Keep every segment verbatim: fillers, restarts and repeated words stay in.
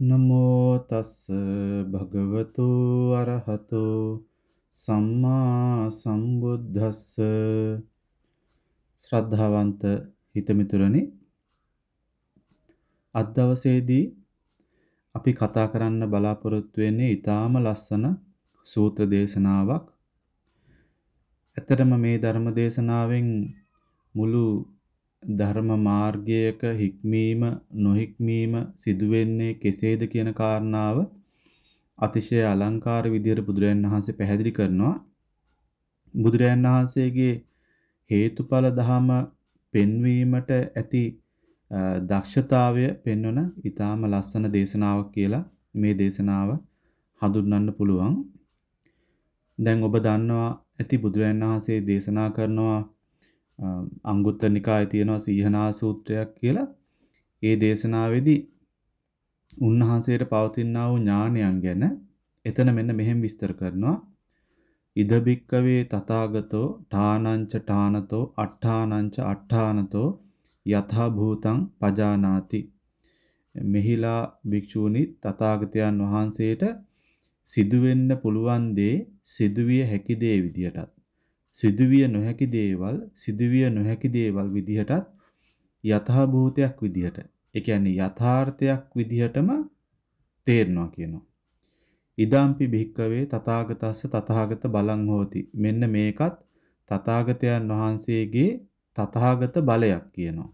නමෝ තස්ස භගවතු අරහතෝ සම්මා සම්බුද්දස්ස ශ්‍රද්ධාවන්ත හිතමිතුරනි, අද දවසේදී අපි කතා කරන්න බලාපොරොත්තු වෙන්නේ ඊටාම ලස්සන සූත්‍ර දේශනාවක්. ඇත්තටම මේ ධර්ම දේශනාවෙන් මුළු ධර්ම මාර්ගයක හික්මීම නොහික්මීම සිදුවෙන්නේ කෙසේද කියන කාරණාව අතිශය අලංකාර විදියට බුදුරජාණන් වහන්සේ පැහැදිලි කරනවා. බුදුරජාණන් වහන්සේගේ හේතුඵල ධම පෙන්වීමට ඇති දක්ෂතාවය පෙන්වන ඊටාම ලස්සන දේශනාවක් කියලා මේ දේශනාව හඳුන්වන්න පුළුවන්. දැන් ඔබ දන්නවා ඇති බුදුරජාණන් වහන්සේ දේශනා කරනවා අංගුත්තර නිකායේ තියෙනවා සීහනා සූත්‍රයක් කියලා. ඒ දේශනාවේදී උන්වහන්සේට පවතිනා වූ ඥානයන් ගැන එතන මෙන්න මෙහෙම විස්තර කරනවා. ඉද බික්කවේ තථාගතෝ ඨානංච ඨානතෝ අට්ඨානංච අට්ඨානතෝ යථා භූතං පජානාති. මෙහිලා භික්ෂූනි තථාගතයන් වහන්සේට සිදුවෙන්න පුළුවන් දේ සිදුවිය හැකි දේ විදිහටත් සිදුවිය නොහැකි දේවල් සිදුවිය නොහැකි දේවල් විදිහටත් යථා භූතයක් විදිහට, ඒ කියන්නේ යථාර්ථයක් විදිහටම තේරෙනවා කියනවා. ඉදම්පි භික්කවේ තථාගතස්ස තථාගත බලං හෝති. මෙන්න මේකත් තථාගතයන් වහන්සේගේ තථාගත බලයක් කියනවා.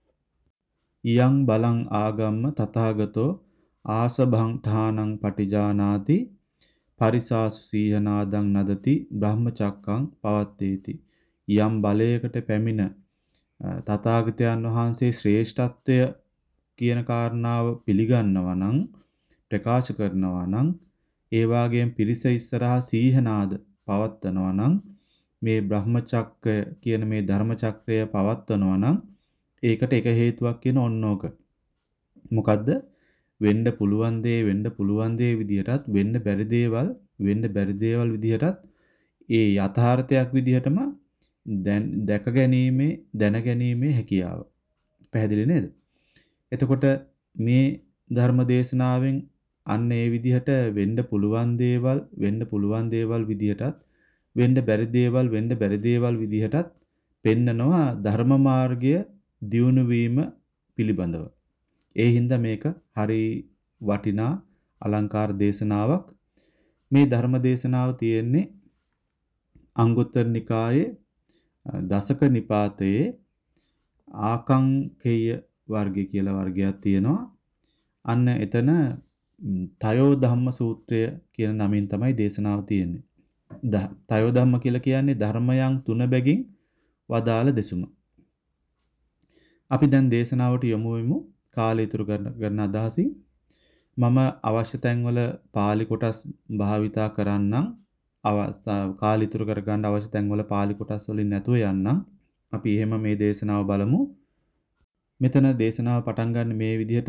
ඉයං බලං ආගම්ම තථාගතෝ ආසභං ඨානං පටිජානාති පරිසාසු සීහනාදං නදති බ්‍රහ්මචක්කං පවත්තේති. යම් බලයකට පැමිණ තථාගතයන් වහන්සේ ශ්‍රේෂ්ඨත්වය කියන කාරණාව පිළිගන්නවා නම්, ප්‍රකාශ කරනවා නම්, ඒ වාගේම පිරිස ඉස්සරහා සීහනාද පවත්වනවා නම්, මේ බ්‍රහ්මචක්‍රය කියන මේ ධර්ම චක්‍රය පවත්වනවා නම්, ඒකට එක හේතුවක් කියන ඕනෝක. මොකද්ද? වෙන්න පුළුවන් දේ වෙන්න පුළුවන් දේ විදිහටත් වෙන්න බැරි දේවල් වෙන්න බැරි දේවල් විදිහටත් ඒ යථාර්ථයක් විදිහටම දැන් දැක ගැනීමේ දැන ගැනීමේ හැකියාව. පැහැදිලි නේද? එතකොට මේ ධර්ම දේශනාවෙන් අන්න ඒ විදිහට වෙන්න පුළුවන් දේවල් වෙන්න පුළුවන් දේවල් විදිහටත් වෙන්න බැරි දේවල් වෙන්න බැරි දේවල් විදිහටත් පෙන්නනවා ධර්ම මාර්ගය දියුණු වීම පිළිබඳව. ඒ හින්දා මේක හරි වටිනා අලංකාර දේශනාවක්. මේ ධර්ම දේශනාව තියෙන්නේ අංගුත්තර නිකායේ දසක නිපාතයේ ආකංකේය වර්ගය කියලා වර්ගයක් තියෙනවා. අන්න එතන තයෝ ධම්ම සූත්‍රය කියන නමින් තමයි දේශනාව තියෙන්නේ. තයෝ ධම්ම කියලා කියන්නේ ධර්මයන් තුන බැගින් වදාළ දෙසුම. අපි දැන් දේශනාවට යොමු වෙමු. කාලය ඉතුරු කරන අදහසින් මම අවශ්‍ය තැන්වල පාලි කොටස් භාවිතා කරන්නම්. අවස්ථාව කාලය ඉතුරු කර ගන්න අවශ්‍ය තැන්වල පාලි කොටස් වලින් නැතුව යන්නම්. අපි එහෙම මේ දේශනාව බලමු. මෙතන දේශනාව පටන් ගන්න මේ විදිහට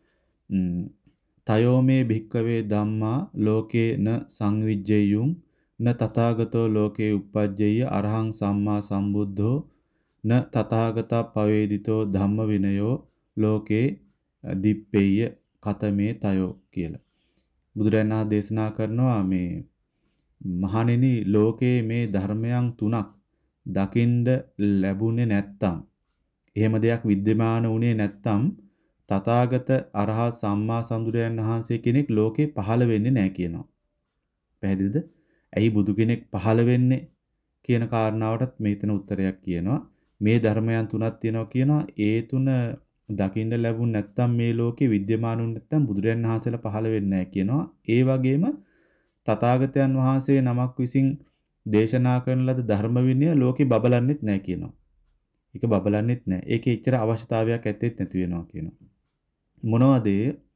තයෝමේ භික්කවේ ධම්මා ලෝකේ න සංවිජ්ජෙය්‍යුං න තථාගතෝ ලෝකේ uppajjeyya අරහං සම්මා සම්බුද්ධෝ න තථාගතා පවේදිතෝ ධම්ම විනයෝ ලෝකේ දිප්පෙය්‍ය කතමේ තයෝ කියලා. බුදුරජාණන් වහන්සේ දේශනා කරනවා මේ මහණෙනි, ලෝකේ මේ ධර්මයන් තුනක් දකින්ද ලැබුණේ නැත්තම්, එහෙම දෙයක් विद्यमान වුණේ නැත්තම් තථාගත අරහත් සම්මා සම්බුදුරයන් වහන්සේ කෙනෙක් ලෝකේ පහළ වෙන්නේ නැහැ කියනවා. පැහැදිලිද? ඇයි බුදු කෙනෙක් පහළ වෙන්නේ කියන කාරණාවටත් මෙතන උත්තරයක් කියනවා. මේ ධර්මයන් තුනක් තියෙනවා කියනවා. ඒ තුන දකින්න ලැබුණ නැත්තම් මේ ලෝකේ विद्यमान වුණ නැත්තම් බුදුරයන් වහන්සේලා පහළ වෙන්නේ නැහැ කියනවා. ඒ වගේම තථාගතයන් වහන්සේ නමක් විසින් දේශනා කරන ලද ධර්ම විනය ලෝකේ බබලන්නෙත් නැහැ කියනවා. ඒක බබලන්නෙත් නැහැ. ඒකේ එච්චර අවශ්‍යතාවයක් ඇත්තෙත් නැති වෙනවා කියනවා. මොනවද?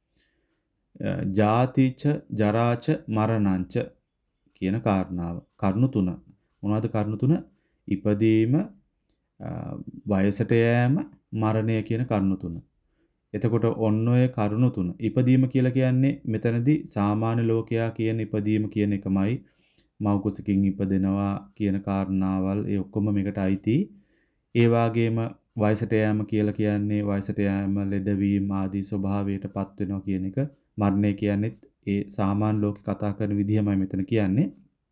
ජාතිච ජරාච මරණංච කියන කාරණාව. කරුණු තුන. මොනවද කරුණු තුන? ඉපදීම, වයසට යෑම, මරණය කියන කරුණු තුන. එතකොට ඔන්න ඔය කරුණු තුන. ඉපදීම කියලා කියන්නේ මෙතනදී සාමාන්‍ය ලෝකයා කියන ඉපදීම කියන එකමයි. මව් කුසකින් ඉපදෙනවා කියන කාරණාවල් ඒ ඔක්කොම මේකට අයිති. ඒ වාගේම වයසට යෑම කියලා කියන්නේ වයසට යෑම ලෙඩවීම ආදී ස්වභාවයටපත් වෙනවා කියන එක. මරණය කියන්නේත් ඒ සාමාන්‍ය ලෝකේ කතා කරන විදිහමයි මෙතන කියන්නේ.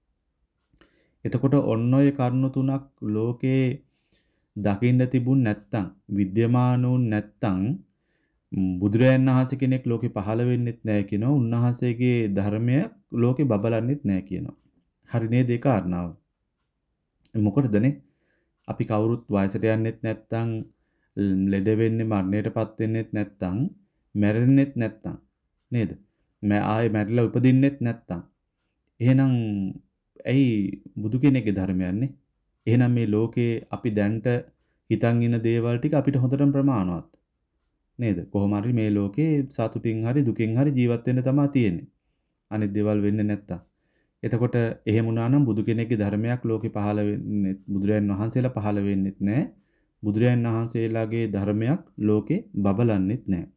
එතකොට ඔන්න ඔය කරුණු තුනක් ලෝකේ දකින්න තිබුණ නැත්තම් විද්‍යමානුන් නැත්තම් බුදුරයන් වහන්සේ කෙනෙක් ලෝකේ පහළ වෙන්නෙත් නැහැ කියනවා. උන්වහන්සේගේ ධර්මය ලෝකේ බබලන්නෙත් නැහැ කියනවා. හරි නේද ඒ කාරණාව? මොකටදනේ? අපි කවුරුත් වයසට යන්නෙත් නැත්තම් ලෙඩ වෙන්නේ මරණයටපත් වෙන්නෙත් නැත්තම් මැරෙන්නෙත් නැත්තම් නේද? මෑ ආයේ මැරිලා උපදින්නෙත් නැත්තම් එහෙනම් ඇයි බුදු කෙනෙක්ගේ ධර්මයන්නේ? එහෙනම් මේ ලෝකේ අපි දැන්ට හිතන් ඉන්න දේවල් ටික අපිට හොඳටම ප්‍රමාණවත්. නේද? කොහොම හරි මේ ලෝකේ සතුටින් හරි දුකින් හරි ජීවත් වෙන්න තමයි තියෙන්නේ. අනිත් දේවල් වෙන්නේ නැත්තම්. එතකොට එහෙම වුණා නම් බුදු කෙනෙක්ගේ ධර්මයක් ලෝකේ පහළ වෙන්නේ බුදුරයන් වහන්සේලා පහළ වෙන්නෙත් නැහැ. බුදුරයන් වහන්සේලාගේ ධර්මයක් ලෝකේ බබලන්නෙත් නැහැ.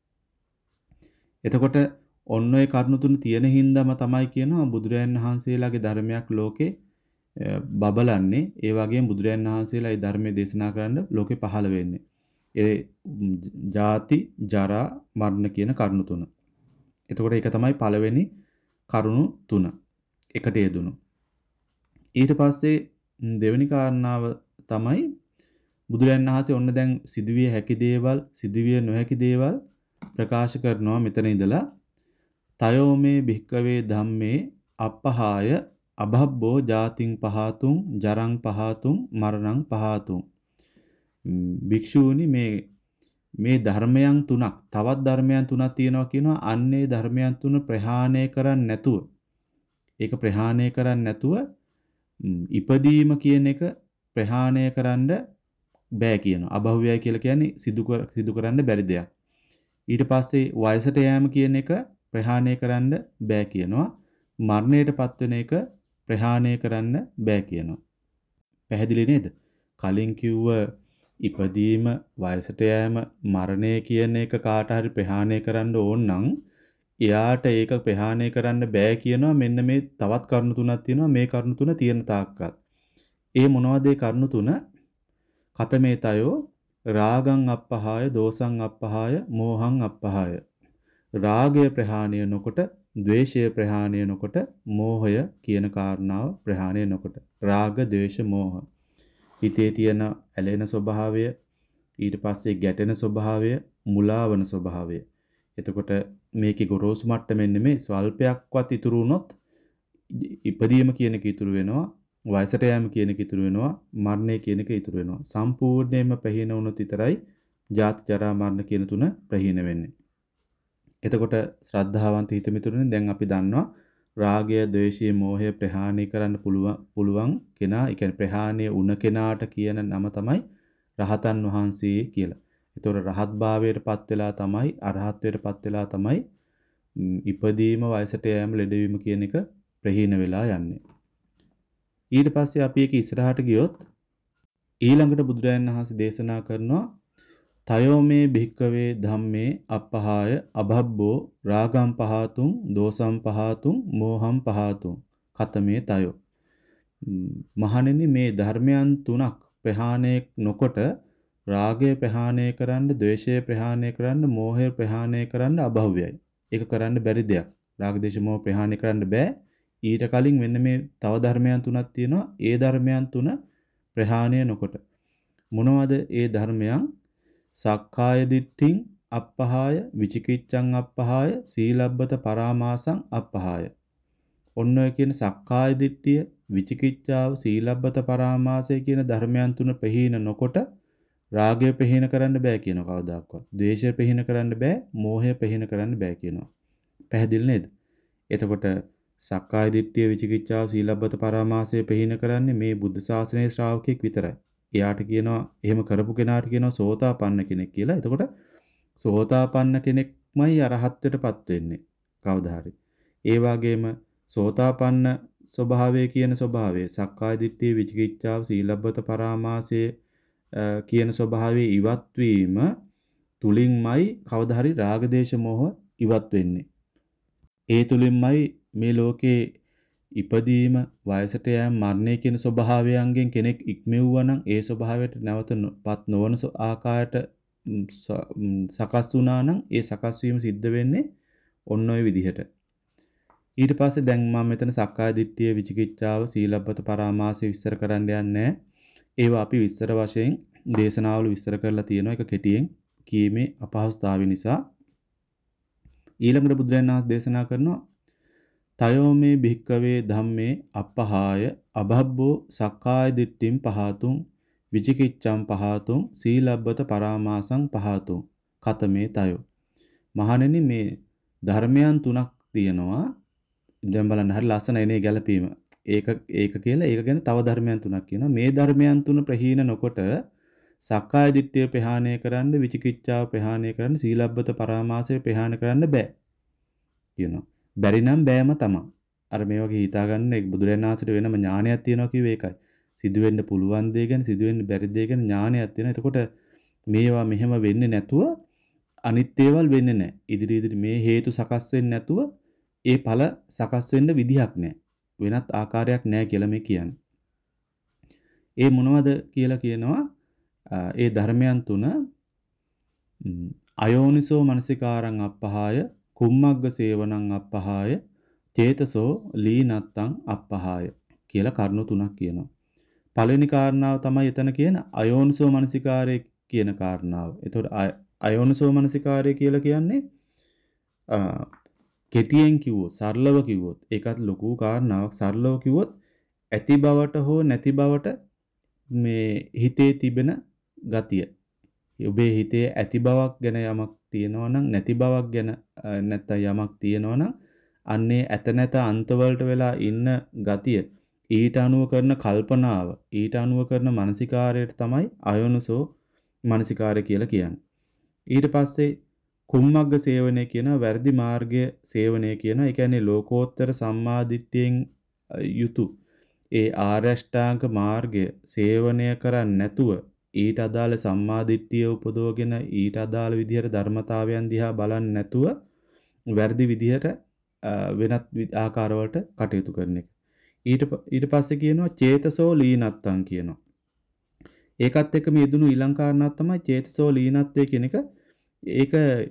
එතකොට ඔන්න ඔය කරුණු තුන තියෙන හින්දාම තමයි කියනවා බුදුරයන් වහන්සේලාගේ ධර්මයක් ලෝකේ බබලන්නේ. ඒ වගේම බුදුරයන් වහන්සේලා ඒ ධර්මයේ දේශනා කරන්න ලෝකේ පහළ වෙන්නේ. ඒ ජාති ජරා මරණ කියන කරුණු තුන. එතකොට ඒක තමයි පළවෙනි කරුණු තුන. එකට යෙදුණු. ඊට පස්සේ දෙවෙනි කාරණාව තමයි බුදුරයන් වහන්සේ ඔන්න දැන් සිදුවිය හැකි දේවල්, සිදුවිය නොහැකි දේවල් ප්‍රකාශ කරනවා මෙතන ඉඳලා. තයෝ මේ භික්කවේ ධම්මේ අපහාය අභබ්බෝ ජාතින් පහතුම් ජරං පහතුම් මරණං පහතුම්. භික්ෂූනි මේ මේ ධර්මයන් තුනක් තවත් ධර්මයන් තුනක් තියෙනවා කියනවා. අන්නේ ධර්මයන් තුන ප්‍රහාණය කරන්නේ නැතුව ඒක ප්‍රහාණය කරන්නේ නැතුව ඉපදීම කියන එක ප්‍රහාණය කරන්න බෑ කියනවා. අභව්‍යය කියලා කියන්නේ සිදු සිදු කරන්න බැරි දෙයක්. ඊට පස්සේ වයසට යෑම කියන එක ප්‍රහාණය කරන්න බෑ කියනවා. මරණයටපත් වෙන එක ප්‍රහාණය කරන්න බෑ කියනවා. පැහැදිලි නේද? කලින් කිව්ව ඉපදීම, වයසට යෑම, මරණය කියන එක කාට හරි ප්‍රහාණය කරන්න ඕන නම් එයාට ඒක ප්‍රහාණය කරන්න බෑ කියනවා. මෙන්න මේ තවත් කරුණු තුනක් තියෙනවා. මේ කරුණු තුන තියෙන තාක්කල්. ඒ මොනවද ඒ කරුණු තුන? කතමේතයෝ රාගං අප්පහාය, දෝසං අප්පහාය, මෝහං අප්පහාය. රාගය ප්‍රහාණය නොකොට, ද්වේෂය ප්‍රහාණය නොකොට, මෝහය කියන කාරණාව ප්‍රහාණය නොකොට. රාග, ද්වේෂ, මෝහ. හිතේ තියෙන ඇලෙන ස්වභාවය, ඊට පස්සේ ගැටෙන ස්වභාවය, මුලාවන ස්වභාවය. එතකොට මේකේ ගොරෝසු මට්ටමෙන් නෙමෙයි ස්වල්පයක්වත් ඉතුරු වුණොත් ඉපදීම කියන එක ඉතුරු වෙනවා, වයසට යෑම කියන එක ඉතුරු වෙනවා, මරණය කියන එක ඉතුරු වෙනවා. සම්පූර්ණයෙන්ම ප්‍රහීන වුණොත් විතරයි ජාති ජරා මරණ කියන තුන ප්‍රහීන වෙන්නේ. එතකොට ශ්‍රද්ධාවන්ත හිත මිතුරුනේ දැන් අපි දන්නවා රාගය, ද්වේෂය, මෝහය ප්‍රහාණය කරන්න පුළුවන් පුළුවන් කෙනා, ඒ කියන්නේ ප්‍රහාණය වුණ කෙනාට කියන නම තමයි රහතන් වහන්සේ කියලා. ඒතොර රහත් භාවයට පත් වෙලා තමයි අරහත්ත්වයට පත් වෙලා තමයි ඉපදීම, වයසට යෑම, ලෙඩවීම කියන එක ප්‍රහීන වෙලා යන්නේ. ඊට පස්සේ අපි ඒක ඉස්සරහට ගියොත් ඊළඟට බුදුරජාණන් වහන්සේ දේශනා කරනවා තයෝ මේ භික්කවේ ධම්මේ අපහාය අභබ්බෝ රාගම් පහතුම් දෝසම් පහතුම් මෝහම් පහතුම් කතමේ තයෝ. මහණෙනි මේ ධර්මයන් තුනක් ප්‍රහාණය නොකොට රාගය ප්‍රහාණය කරන්න, ද්වේෂය ප්‍රහාණය කරන්න, මෝහය ප්‍රහාණය කරන්න අභව්‍යයි. ඒක කරන්න බැරි දෙයක්. රාග, ද්වේෂ, මෝහ ප්‍රහාණය කරන්න බෑ. ඊට කලින් මෙන්න මේ තව ධර්මයන් තුනක් තියෙනවා. ඒ ධර්මයන් තුන ප්‍රහාණය නොකොට. මොනවද ඒ ධර්මයන්? සක්කාය දිට්ඨින් අප්පහාය, විචිකිච්ඡං අප්පහාය, සීලබ්බත පරාමාසං අප්පහාය. ඔන්න ඔය කියන සක්කාය දිට්ඨිය, විචිකිච්ඡාව, සීලබ්බත පරාමාසය කියන ධර්මයන් තුන ප්‍රහීන නොකොට රාගය ප්‍රහීන කරන්න බෑ කියනවා කවදාක්වත්. ද්වේෂය ප්‍රහීන කරන්න බෑ, මෝහය ප්‍රහීන කරන්න බෑ කියනවා. පැහැදිලි නේද? එතකොට සක්කාය දිට්ඨිය, විචිකිච්ඡාව, සීලබ්බත පරාමාසය ප්‍රහීන කරන්නේ මේ බුද්ධ ශාසනයේ ශ්‍රාවකෙක් විතරයි. එයාට කියනවා එහෙම කරපු කෙනාට කියනවා සෝතාපන්න කෙනෙක් කියලා. එතකොට සෝතාපන්න කෙනෙක්මයි අරහත්ත්වයටපත් වෙන්නේ කවදා හරි. ඒ වගේම සෝතාපන්න ස්වභාවය කියන ස්වභාවය සක්කාය දිට්ඨිය, විචිකිච්ඡාව, සීලබ්බත පරාමාසය කියන ස්වභාවයේ ඉවත් වීම තුලින්මයි කවදා හරි රාග, දේශ, මොහ ඉවත් වෙන්නේ. ඒ තුලින්මයි මේ ලෝකේ ඉපදීම වයසට යෑම මරණය කියන ස්වභාවයන්ගෙන් කෙනෙක් ඉක්මෙව්වා නම් ඒ ස්වභාවයට නැවතපත් නොවන ආකාරයට සකස් වුණා නම් ඒ සකස් වීම සිද්ධ වෙන්නේ ඔන්න ඔය විදිහට. ඊට පස්සේ දැන් මම මෙතන සක්කාය දිට්ඨිය විචිකිච්ඡාව සීලබ්බත පරාමාසය විස්තර කරන්න යන්නේ. ඒවා අපි විස්තර වශයෙන් දේශනාවල විස්තර කරලා තියෙනවා. ඒක කෙටියෙන් කීමේ අපහසුතාවය නිසා. ඊළඟට බුදුරජාණන් වහන්සේ දේශනා කරනවා තයෝමේ භික්කවේ ධම්මේ අපහාය අභබ්බෝ සක්කාය දිට්ඨින් පහතුම් විචිකිච්ඡම් පහතුම් සීලබ්බත පරාමාසං පහතුම් කතමේ තයෝ. මහණෙනි මේ ධර්මයන් තුනක් තියෙනවා. දැන් බලන්න හරි ලස්සනයි නේ ගැලපීම. ඒක ඒක කියලා ඒක ගැන තව ධර්මයන් තුනක් කියනවා. මේ ධර්මයන් තුන ප්‍රහීන නොකොට සක්කාය දිට්ඨිය ප්‍රහාණය කරන්න, විචිකිච්ඡාව ප්‍රහාණය කරන්න, සීලබ්බත පරාමාසය ප්‍රහාණය කරන්න බෑ කියනවා. බැරි නම් බෑම තමයි. අර මේ වගේ හිතා ගන්න බුදුරජාණන් වහන්සේට වෙනම ඥානයක් තියෙනවා කිව්වේ ඒකයි. සිදු වෙන්න පුළුවන් දේ ගැන, සිදු වෙන්න බැරි දේ ගැන ඥානයක් තියෙනවා. එතකොට මේවා මෙහෙම වෙන්නේ නැතුව අනිත් ඒවල් වෙන්නේ නැහැ. ඉදිරි ඉදිරි මේ හේතු සකස් වෙන්නේ නැතුව ඒ ඵල සකස් වෙන්න විදිහක් නැහැ. වෙනත් ආකාරයක් නැහැ කියලා මේ කියන්නේ. ඒ මොනවද කියලා කියනවා ඒ ධර්මයන් තුන අයෝනිසෝ මනසිකාරං අපහාය කුම්මග්ග සේවනං අපහාය චේතසෝ ලීනත්තං අපහාය කියලා කරුණු තුනක් කියනවා. පළවෙනි කාරණාව තමයි එතන කියන අයෝනිසෝ මනසිකාරය කියන කාරණාව. ඒතකොට අයෝනිසෝ මනසිකාරය කියලා කියන්නේ කෙටියෙන් කිව්වොත් සරලව කිව්වොත් ඒකත් ලොකු කාරණාවක්. සරලව කිව්වොත් ඇති බවට හෝ නැති බවට මේ හිතේ තිබෙන ගතිය. ඔබේ හිතේ ඇති බවක් ගැන යමක් තියෙනවා නම් නැති බවක් ගැන නැත්නම් යමක් තියෙනවා නම් අන්නේ ඇත නැත අන්තවලට වෙලා ඉන්න ගතිය ඊට අනුව කරන කල්පනාව ඊට අනුව කරන මානසිකාරයට තමයි අයෝනිසෝ මානසිකාරය කියලා කියන්නේ. ඊට පස්සේ කුම්මග්ග සේවනය කියන වැරදි මාර්ගය සේවනය කියන ඒ කියන්නේ ලෝකෝත්තර සම්මාදිට්ඨියෙන් යුතු ඒ ආර්ය අෂ්ටාංග මාර්ගය සේවනය කරන්නේ නැතුව ඊට අදාළ සම්මාදිට්ඨිය උපදවගෙන ඊට අදාළ විදිහට ධර්මතාවයන් දිහා බලන්නේ නැතුව වැරදි විදිහට වෙනත් ආකාරවලට කටයුතු කරන එක. ඊට ඊට පස්සේ කියනවා චේතසෝ ලීනත්තං කියනවා. ඒකත් එක්ක මේ යෙදුණු ඊළඟ කාරණාවක් තමයි චේතසෝ ලීනත්තේ කියන එක. ඒක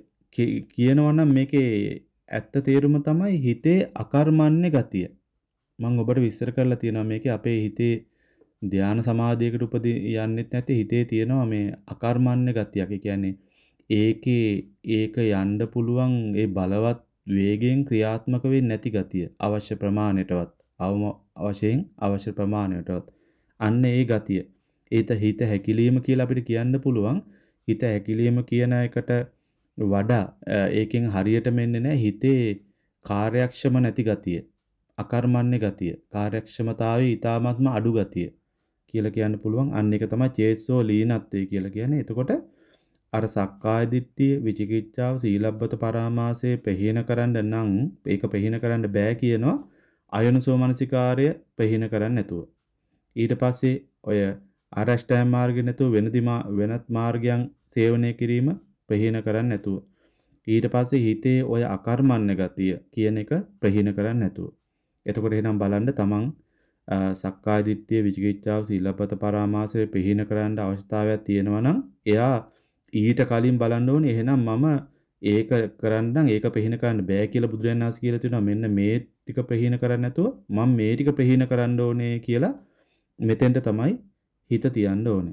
කියනවා නම් මේකේ ඇත්ත තේරුම තමයි හිතේ අකර්මණ්‍ය ගතිය. මම ඔබට විස්තර කරලා තියෙනවා මේකේ අපේ හිතේ ධානා සමාධියකට උපදී යන්නෙත් නැති හිතේ තියෙනවා මේ අකර්මණ්‍ය ගතියක්. ඒ කියන්නේ ඒකේ ඒක යන්න පුළුවන් ඒ බලවත් වේගයෙන් ක්‍රියාත්මක වෙන්නේ නැති ගතිය. අවශ්‍ය ප්‍රමාණයටවත් අවම අවශ්‍යයෙන් අවශ්‍ය ප්‍රමාණයටවත් අන්න ඒ ගතිය. ඒත හිත හැකිලිම කියලා අපිට කියන්න පුළුවන්. හිත හැකිලිම කියන එකට වඩා ඒකෙන් හරියට මෙන්නේ නැහැ හිතේ කාර්යක්ෂම නැති ගතිය. අකර්මණ්‍ය ගතිය. කාර්යක්ෂමතාවයේ ඊ타ත්ම අඩු ගතිය කියලා කියන්න පුළුවන්. අන්න ඒක තමයි චේතසෝ ලීනත්වය කියලා කියන්නේ. එතකොට අර සක්කාය දිට්ඨිය, විචිකිච්ඡාව, සීලබ්බත පරාමාසය ප්‍රහීන කරන්න නම් ඒක ප්‍රහීන කරන්න බෑ කියනවා. අයෝනිසෝ මනසිකාරය ප්‍රහීන කරන්න නැතුව. ඊට පස්සේ ඔය ආරෂ්ඨාය මාර්ගෙ නැතුව වෙනදි වෙනත් මාර්ගයන් සේවනය කිරීම ප්‍රහීන කරන්න නැතුව. ඊට පස්සේ හිතේ ඔය අකර්මණ්‍ය ගතිය කියන එක ප්‍රහීන කරන්න නැතුව. එතකොට එහෙනම් බලන්න තමන් සක්කාය දිට්ඨිය, විචිකිච්ඡාව, සීලබ්බත පරාමාසය ප්‍රහීන කරන්න අවශ්‍යතාවයක් තියෙනවා නම් එයා ඊට කලින් බලන්න ඕනේ එහෙනම් මම ඒක කරන්න නම් ඒක ප්‍රහීන කරන්න බෑ කියලා බුදුරජාණන් වහන්සේ කියලා තියෙනවා. මෙන්න මේ ටික ප්‍රහීන කරන්නේ නැතුව මම මේ ටික ප්‍රහීන කරන්න ඕනේ කියලා මෙතෙන්ට තමයි හිත තියන්න ඕනේ.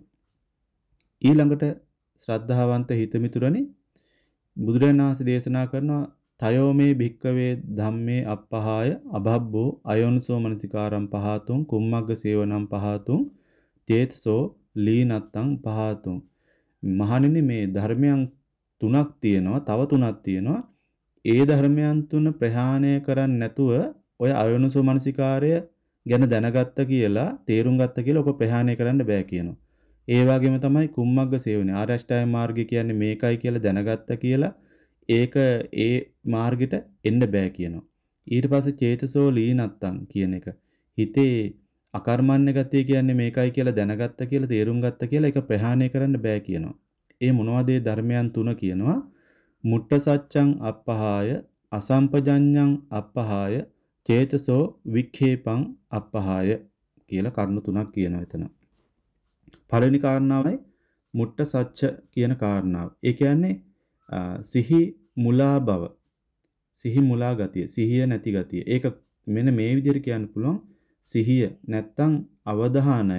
ඊළඟට ශ්‍රද්ධාවන්ත හිත මිතුරනි බුදුරජාණන් වහන්සේ දේශනා කරනවා තයෝමේ භික්කවේ ධම්මේ අපහාය අභබ්බෝ අයෝනිසෝ මනසිකාරම් පහතුම් කුම්මග්ග සේවනම් පහතුම් චේතසෝ ලීනත්තං පහතුම්. මහණෙනි මේ ධර්මයන් තුනක් තියෙනවා. තව තුනක් තියෙනවා. ඒ ධර්මයන් තුන ප්‍රහාණය කරන්නේ නැතුව ඔය අයෝනිසෝ මනසිකාරය ගැන දැනගත්ත කියලා තේරුම් ගත්ත කියලා ඔක ප්‍රහාණය කරන්න බෑ කියනවා. ඒ වගේම තමයි කුම්මග්ග සේවනය. ආරෂ්ඨාය මාර්ගය කියන්නේ මේකයි කියලා දැනගත්ත කියලා ඒක ඒ මාර්ගෙට එන්න බෑ කියනවා. ඊට පස්සේ චේතසෝ ලීනත්තං කියන එක. හිතේ අකර්මණ්‍ය ගතිය කියන්නේ මේකයි කියලා දැනගත්ත කියලා තේරුම් ගත්ත කියලා ඒක ප්‍රහාණය කරන්න බෑ කියනවා. ඒ මොනවද ඒ ධර්මයන් තුන කියනවා? මුට්ට සච්ඡං අප්පහාය, අසම්පජඤ්ඤං අප්පහාය, චේතසෝ වික්ඛේපං අපහාය කියලා කරුණු තුනක් කියනවා එතන. පළවෙනි කාරණාවයි මුට්ට සච්ච කියන කාරණාව. ඒ කියන්නේ සිහි මුලා බව. සිහි මුලා ගතිය, සිහිය නැති ගතිය. ඒක මෙන්න මේ විදිහට කියන්න පුළුවන්. සිහිය නැත්තම් අවධානය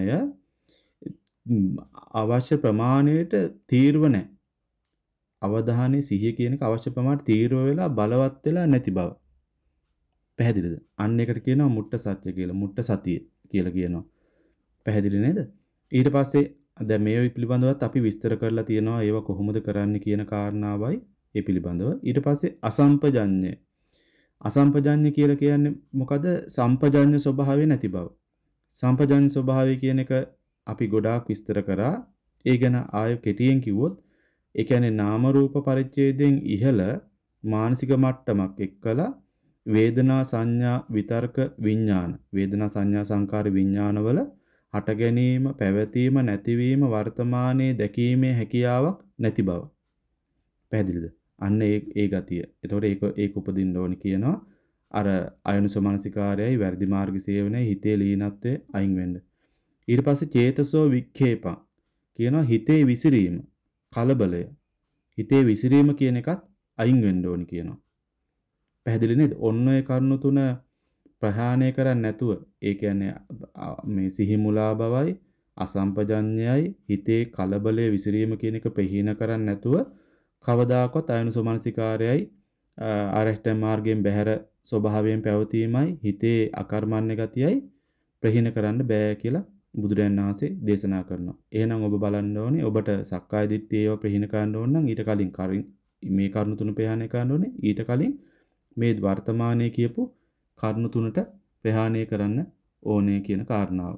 අවශ්‍ය ප්‍රමාණයට තීර්ව නැහැ. අවධානයේ සිහිය කියන එක අවශ්‍ය ප්‍රමාණයට තීර්ව වෙලා බලවත් වෙලා නැති බව. පැහැදිලිද? අන්න ඒකට කියනවා මුට්ට සත්‍ය කියලා. මුට්ට සතිය කියලා කියනවා. පැහැදිලි නේද? ඊට පස්සේ දැන් මේ පිළිබඳවත් අපි විස්තර කරලා තියෙනවා ඒව කොහොමද කරන්න කියන කාරණාවයි ඒ පිළිබඳව. ඊට පස්සේ අසම්පජඤ්ඤය. අසම්පජඤ්ඤය කියලා කියන්නේ මොකද? සම්පජඤ්ඤ ස්වභාවය නැති බව. සම්පජඤ්ඤ ස්වභාවය කියන එක අපි ගොඩාක් විස්තර කරා. ඒ ගැන ආයෙ කෙටියෙන් කිව්වොත් ඒ කියන්නේ නාම රූප පරිච්ඡේදයෙන් ඉහළ මානසික මට්ටමක් එක්කලා වේදනා සංඥා විතර්ක විඥාන වේදනා සංඥා සංකාර විඥානවල හට ගැනීම පැවතීම නැතිවීම වර්තමානයේ දැකීමේ හැකියාවක් නැති බව. පැහැදිලිද? අන්න ඒ ඒ ගතිය. එතකොට ඒක ඒක උපදින්න ඕනි කියනවා. අර අයනුසමනසිකාරයයි වැරදි මාර්ග සේවනයේ හිතේ ලීනත්වයේ අයින් වෙන්න. ඊට පස්සේ චේතසෝ වික්ඛේපං කියනවා හිතේ විසිරීම, කලබලය. හිතේ විසිරීම කියන එකත් අයින් වෙන්න ඕනි කියනවා. පැහැදිලි නේද? ඔන්න ඔය කරුණු තුන ප්‍රහාණය කරන්නේ නැතුව, ඒ කියන්නේ මේ සිහි මුලා බවයි, අසම්පජඤ්ඤයයි, හිතේ කලබලයේ විසිරීම කියන එක ප්‍රහීන කරන්නේ නැතුව කවදාකවත් අයනුසමනසිකාරයයි ආරෂ්ඨ මාර්ගයෙන් බැහැර ස්වභාවයෙන් පැවතීමයි හිතේ අකර්මණ්‍ය ගතියයි ප්‍රහීන කරන්න බෑ කියලා බුදුරජාණන් වහන්සේ දේශනා කරනවා. එහෙනම් ඔබ බලන්න ඕනේ ඔබට සක්කාය දිට්ඨිය ඒව ප්‍රහීන කරන්න ඕන නම් ඊට කලින් මේ කරුණු තුන ප්‍රහාණය කරන්න ඕනේ. ඊට කලින් මේ වර්තමානයේ කියපු කරුණු තුනට ප්‍රහාණය කරන්න ඕනේ කියන කාරණාව.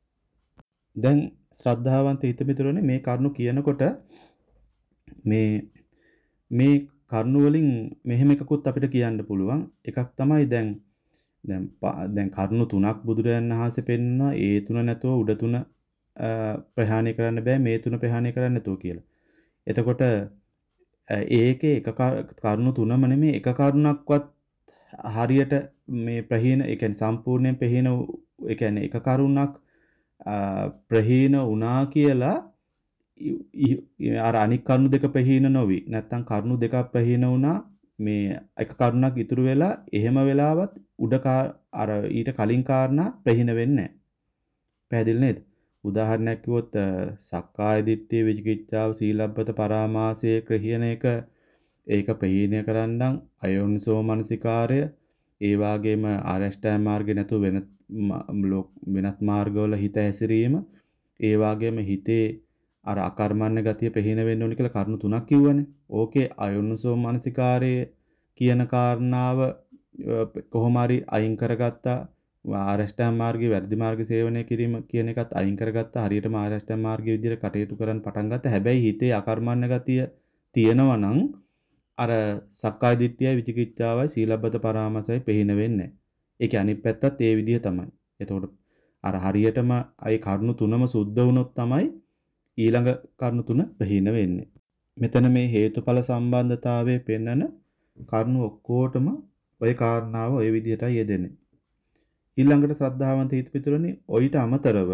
දැන් ශ්‍රද්ධාවන්ත හිතමිතුරනේ මේ කරුණු කියනකොට මේ මේ කරුණු වලින් මෙහෙම එකකුත් අපිට කියන්න පුළුවන්. එකක් තමයි දැන් දැන් දැන් කරුණු තුනක් බුදුරජාණන් වහන්සේ පෙන්වනවා. ඒ තුන නැතුව උඩ තුන ප්‍රහාණය කරන්න බෑ, මේ තුන ප්‍රහාණය කරන්න නැතුව කියලා. එතකොට ඒකේ එක කරුණු තුනම නෙමෙයි එක කරුණක්වත් හරියට මේ ප්‍රහීන ඒ කියන්නේ සම්පූර්ණයෙන් ප්‍රහීන ඒ කියන්නේ එක කරුණක් ප්‍රහීන වුණා කියලා අර අනික් කරුණු දෙක ප්‍රහීන නොවි නැත්තම් කරුණු දෙකක් ප්‍රහීන වුණා මේ එක කරුණක් ඉතුරු වෙලා එහෙම වෙලාවත් උඩ අර ඊට කලින් කාරණා ප්‍රහීන වෙන්නේ නැහැ. පැහැදිලි නේද? උදාහරණයක් කිව්වොත් සක්කාය දිට්ඨිය විචිකිච්ඡාව සීලබ්බත පරාමාසය කියන එක ඒක ප්‍රහීණය කරන්නම් අයෝනිසෝ මනසිකාරය ඒ වගේම ආරෂ්ඨාය මාර්ගේ නැතුව වෙන වෙනත් මාර්ගවල හිත හැසිරීම ඒ වගේම හිතේ අර අකර්මණ්‍ය ගතිය ප්‍රහීන වෙන්න ඕනි කියලා කරුණු තුනක් කිව්වනේ. ඕකේ අයෝනිසෝ මනසිකාරය කියන කාරණාව කොහොම හරි අයින් කරගත්තා. ආරෂ්ඨාය මාර්ගයේ වැරදි මාර්ග සේවනය කිරීම කියන එකත් අයින් කරගත්තා. හරියටම ආරෂ්ඨාය මාර්ගයේ විදිහට කටයුතු කරන්න පටන් ගත්තා. හැබැයි හිතේ අකර්මණ්‍ය ගතිය තියෙනවා නම් අර සක්කාය දිට්ඨියයි විචිකිච්ඡාවයි සීලබ්බත පරාමාසයයි ප්‍රහීන වෙන්නේ නැහැ. ඒකේ අනිත් පැත්තත් ඒ විදිහ තමයි. එතකොට අර හරියටම අයි කරුණු තුනම සුද්ධ වුණොත් තමයි ඊළඟ කරුණු තුන ප්‍රහීන වෙන්නේ. මෙතන මේ හේතුඵල සම්බන්ධතාවයේ පෙන්වන කරුණු ඔක්කොටම ওই කාරණාව ওই විදිහටයි යෙදෙන්නේ. ඊළඟට ශ්‍රද්ධාවන්ත හිතපිතුරනේ ඔయిత අමතරව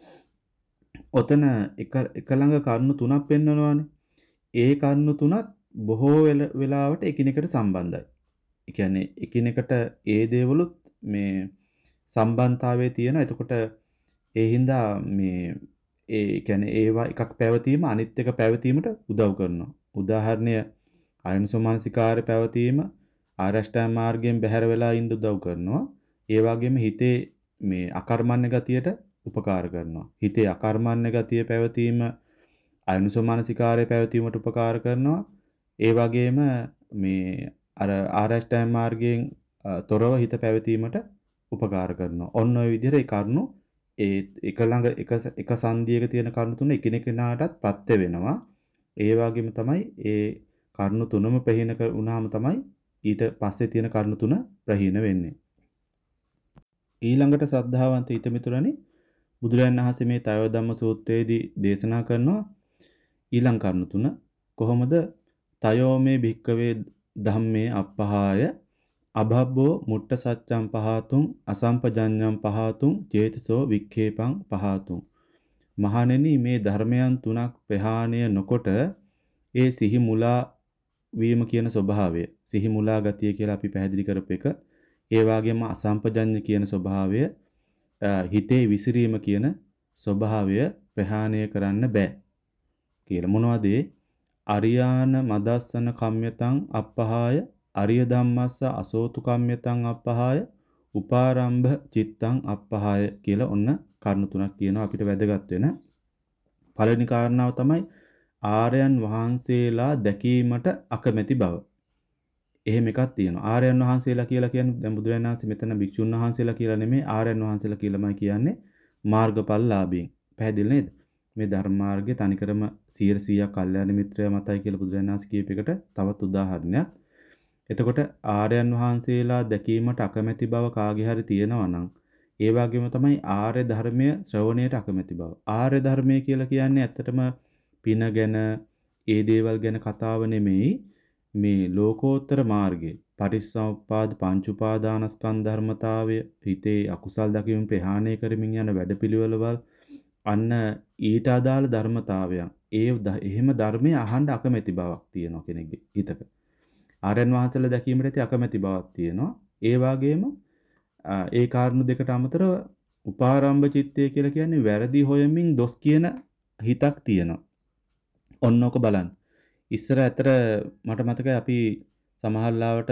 ඔතන එක එක ළඟ කරුණු තුනක් පෙන්වනවානේ. ඒ කරුණු තුනත් බොහෝ වෙලාවට එකිනෙකට සම්බන්ධයි. ඒ කියන්නේ එකිනෙකට ඒ දේවලුත් මේ සම්බන්ධතාවයේ තියෙනවා. එතකොට ඒ හින්දා මේ ඒ කියන්නේ ඒවා එකක් පැවතීම අනිත් එක පැවතීමට උදව් කරනවා. උදාහරණය අයනුසමානසිකාරය පැවතීම ආරෂ්ඨාය මාර්ගයෙන් බැහැර වෙලා ඉන්න උදව් කරනවා. ඒ වගේම හිතේ මේ අකර්මණ්‍ය ගතියට උපකාර කරනවා. හිතේ අකර්මණ්‍ය ගතිය පැවතීම අයනුසමානසිකාරය පැවතීමට උපකාර කරනවා. ඒ වගේම මේ අර ආරෂ්ඨාය මාර්ගයෙන් තොරව හිත පැවතීමට උපකාර කරනවා. ඔන්න ඔය විදිහට ඒ කරුණු ඒ එක ළඟ එක එක සංදියක තියෙන කරුණු තුන එකිනෙකටත් ප්‍රත්‍ය වෙනවා. ඒ වගේම තමයි ඒ කරුණු තුනම ප්‍රහීන වුණාම තමයි ඊට පස්සේ තියෙන කරුණු තුන ප්‍රහීන වෙන්නේ. ඊළඟට ශ්‍රද්ධාවන්ත හිතමිතුරනි බුදුරජාණන් වහන්සේ මේ තයෝ ධම්ම සූත්‍රයේදී දේශනා කරනවා ඊළඟ කරුණු තුන කොහොමද තයෝ මේ භික්කවේ ධම්මේ අපහාය අභබ්බෝ මුට්ට සච්ඡම් පහතුම් අසම්පජඤ්ඤම් පහතුම් චේතසෝ වික්ඛේපං පහතුම්. මහණෙනි මේ ධර්මයන් තුනක් ප්‍රහාණය නොකොට ඒ සිහි මුලා වීම කියන ස්වභාවය සිහි මුලා ගතිය කියලා අපි පැහැදිලි කරපු එක. ඒ වගේම අසම්පජඤ්ඤ කියන ස්වභාවය හිතේ විසිරීම කියන ස්වභාවය ප්‍රහාණය කරන්න බෑ කියලා. මොනවද ඒ? අරියාන මදස්සන කම්යතං අපහාය අරිය ධම්මස්ස අසෝතු කම්යතං අපහාය උපාරම්භ චිත්තං අපහාය කියලා ඔන්න කරුණු තුනක් කියනවා අපිට වැදගත් වෙන. පළවෙනි කාරණාව තමයි ආර්යයන් වහන්සේලා දැකීමට අකමැති බව. එහෙම එකක් තියෙනවා. ආර්යයන් වහන්සේලා කියලා කියන්නේ දැන් බුදුරජාණන් වහන්සේ මෙතන භික්ෂුන් වහන්සේලා කියලා නෙමෙයි ආර්යයන් වහන්සේලා කියලාමයි කියන්නේ මාර්ගඵලලාභීන්. පැහැදිලි නේද? මේ ධර්ම මාර්ගයේ තනිකරම සියයට සීයක් කල්යාණ මිත්‍රය මතයි කියලා බුදුරජාණන් වහන්සේ කියප එකට තවත් උදාහරණයක්. එතකොට ආර්යයන් වහන්සේලා දැකීමට අකමැති බව කාගේ හරි තියෙනවා නම් ඒ වගේම තමයි ආර්ය ධර්මය ශ්‍රවණයට අකමැති බව. ආර්ය ධර්මය කියලා කියන්නේ ඇත්තටම පින ගැන ඒ දේවල් ගැන කතාව නෙමෙයි මේ ලෝකෝත්තර මාර්ගය. පටිච්චසමුප්පාද පංච උපාදානස්කන්ධ ධර්මතාවය හිතේ අකුසල් දකිමින් ප්‍රහාණය කරමින් යන වැඩපිළිවෙළවල් අන්න ඊට අදාළ ධර්මතාවයන්. ඒ එහෙම ධර්මයේ අහන්න අකමැති බවක් තියෙනවා කෙනෙක්ගේ හිතක. ආර්යයන් වහන්සේලා දැකීමට ඇති අකමැති බවක් තියෙනවා. ඒ වගේම ඒ කාරණු දෙකට අමතරව උපාරම්භ චිත්තය කියලා කියන්නේ වැරදි හොයමින් දොස් කියන හිතක් තියෙනවා. ඔන්නෝක බලන්න. ඉස්සර ඇතර මට මතකයි අපි සමහර ලාවට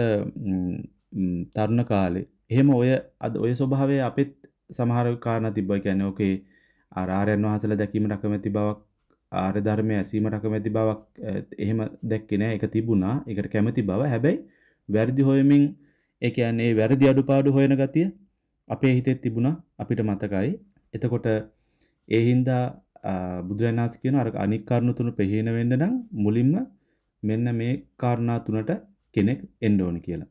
තරුණ කාලේ එහෙම ඔය ඔය ස්වභාවය අපිත් සමහර කාරණා තිබ්බා. කියන්නේ ඕකේ ආර්යයන් වහන්සේලා දැකීමට අකමැති බවක් ආර්ය ධර්මයේ ඇසීමට අකමැති බවක් එහෙම දැක්කේ නෑ. ඒක තිබුණා. ඒකට කැමැති බව. හැබැයි වැරදි හොයමින් ඒ කියන්නේ වැරදි අඩුපාඩු හොයන ගතිය අපේ හිතේ තිබුණා අපිට මතකයි. එතකොට ඒ හින්දා බුදුරජාණන් වහන්සේ කියන අර අනික් කාරණා තුන ප්‍රහීන වෙන්න නම් මුලින්ම මෙන්න මේ කාරණා තුනට කෙනෙක් එන්න ඕනි කියලා.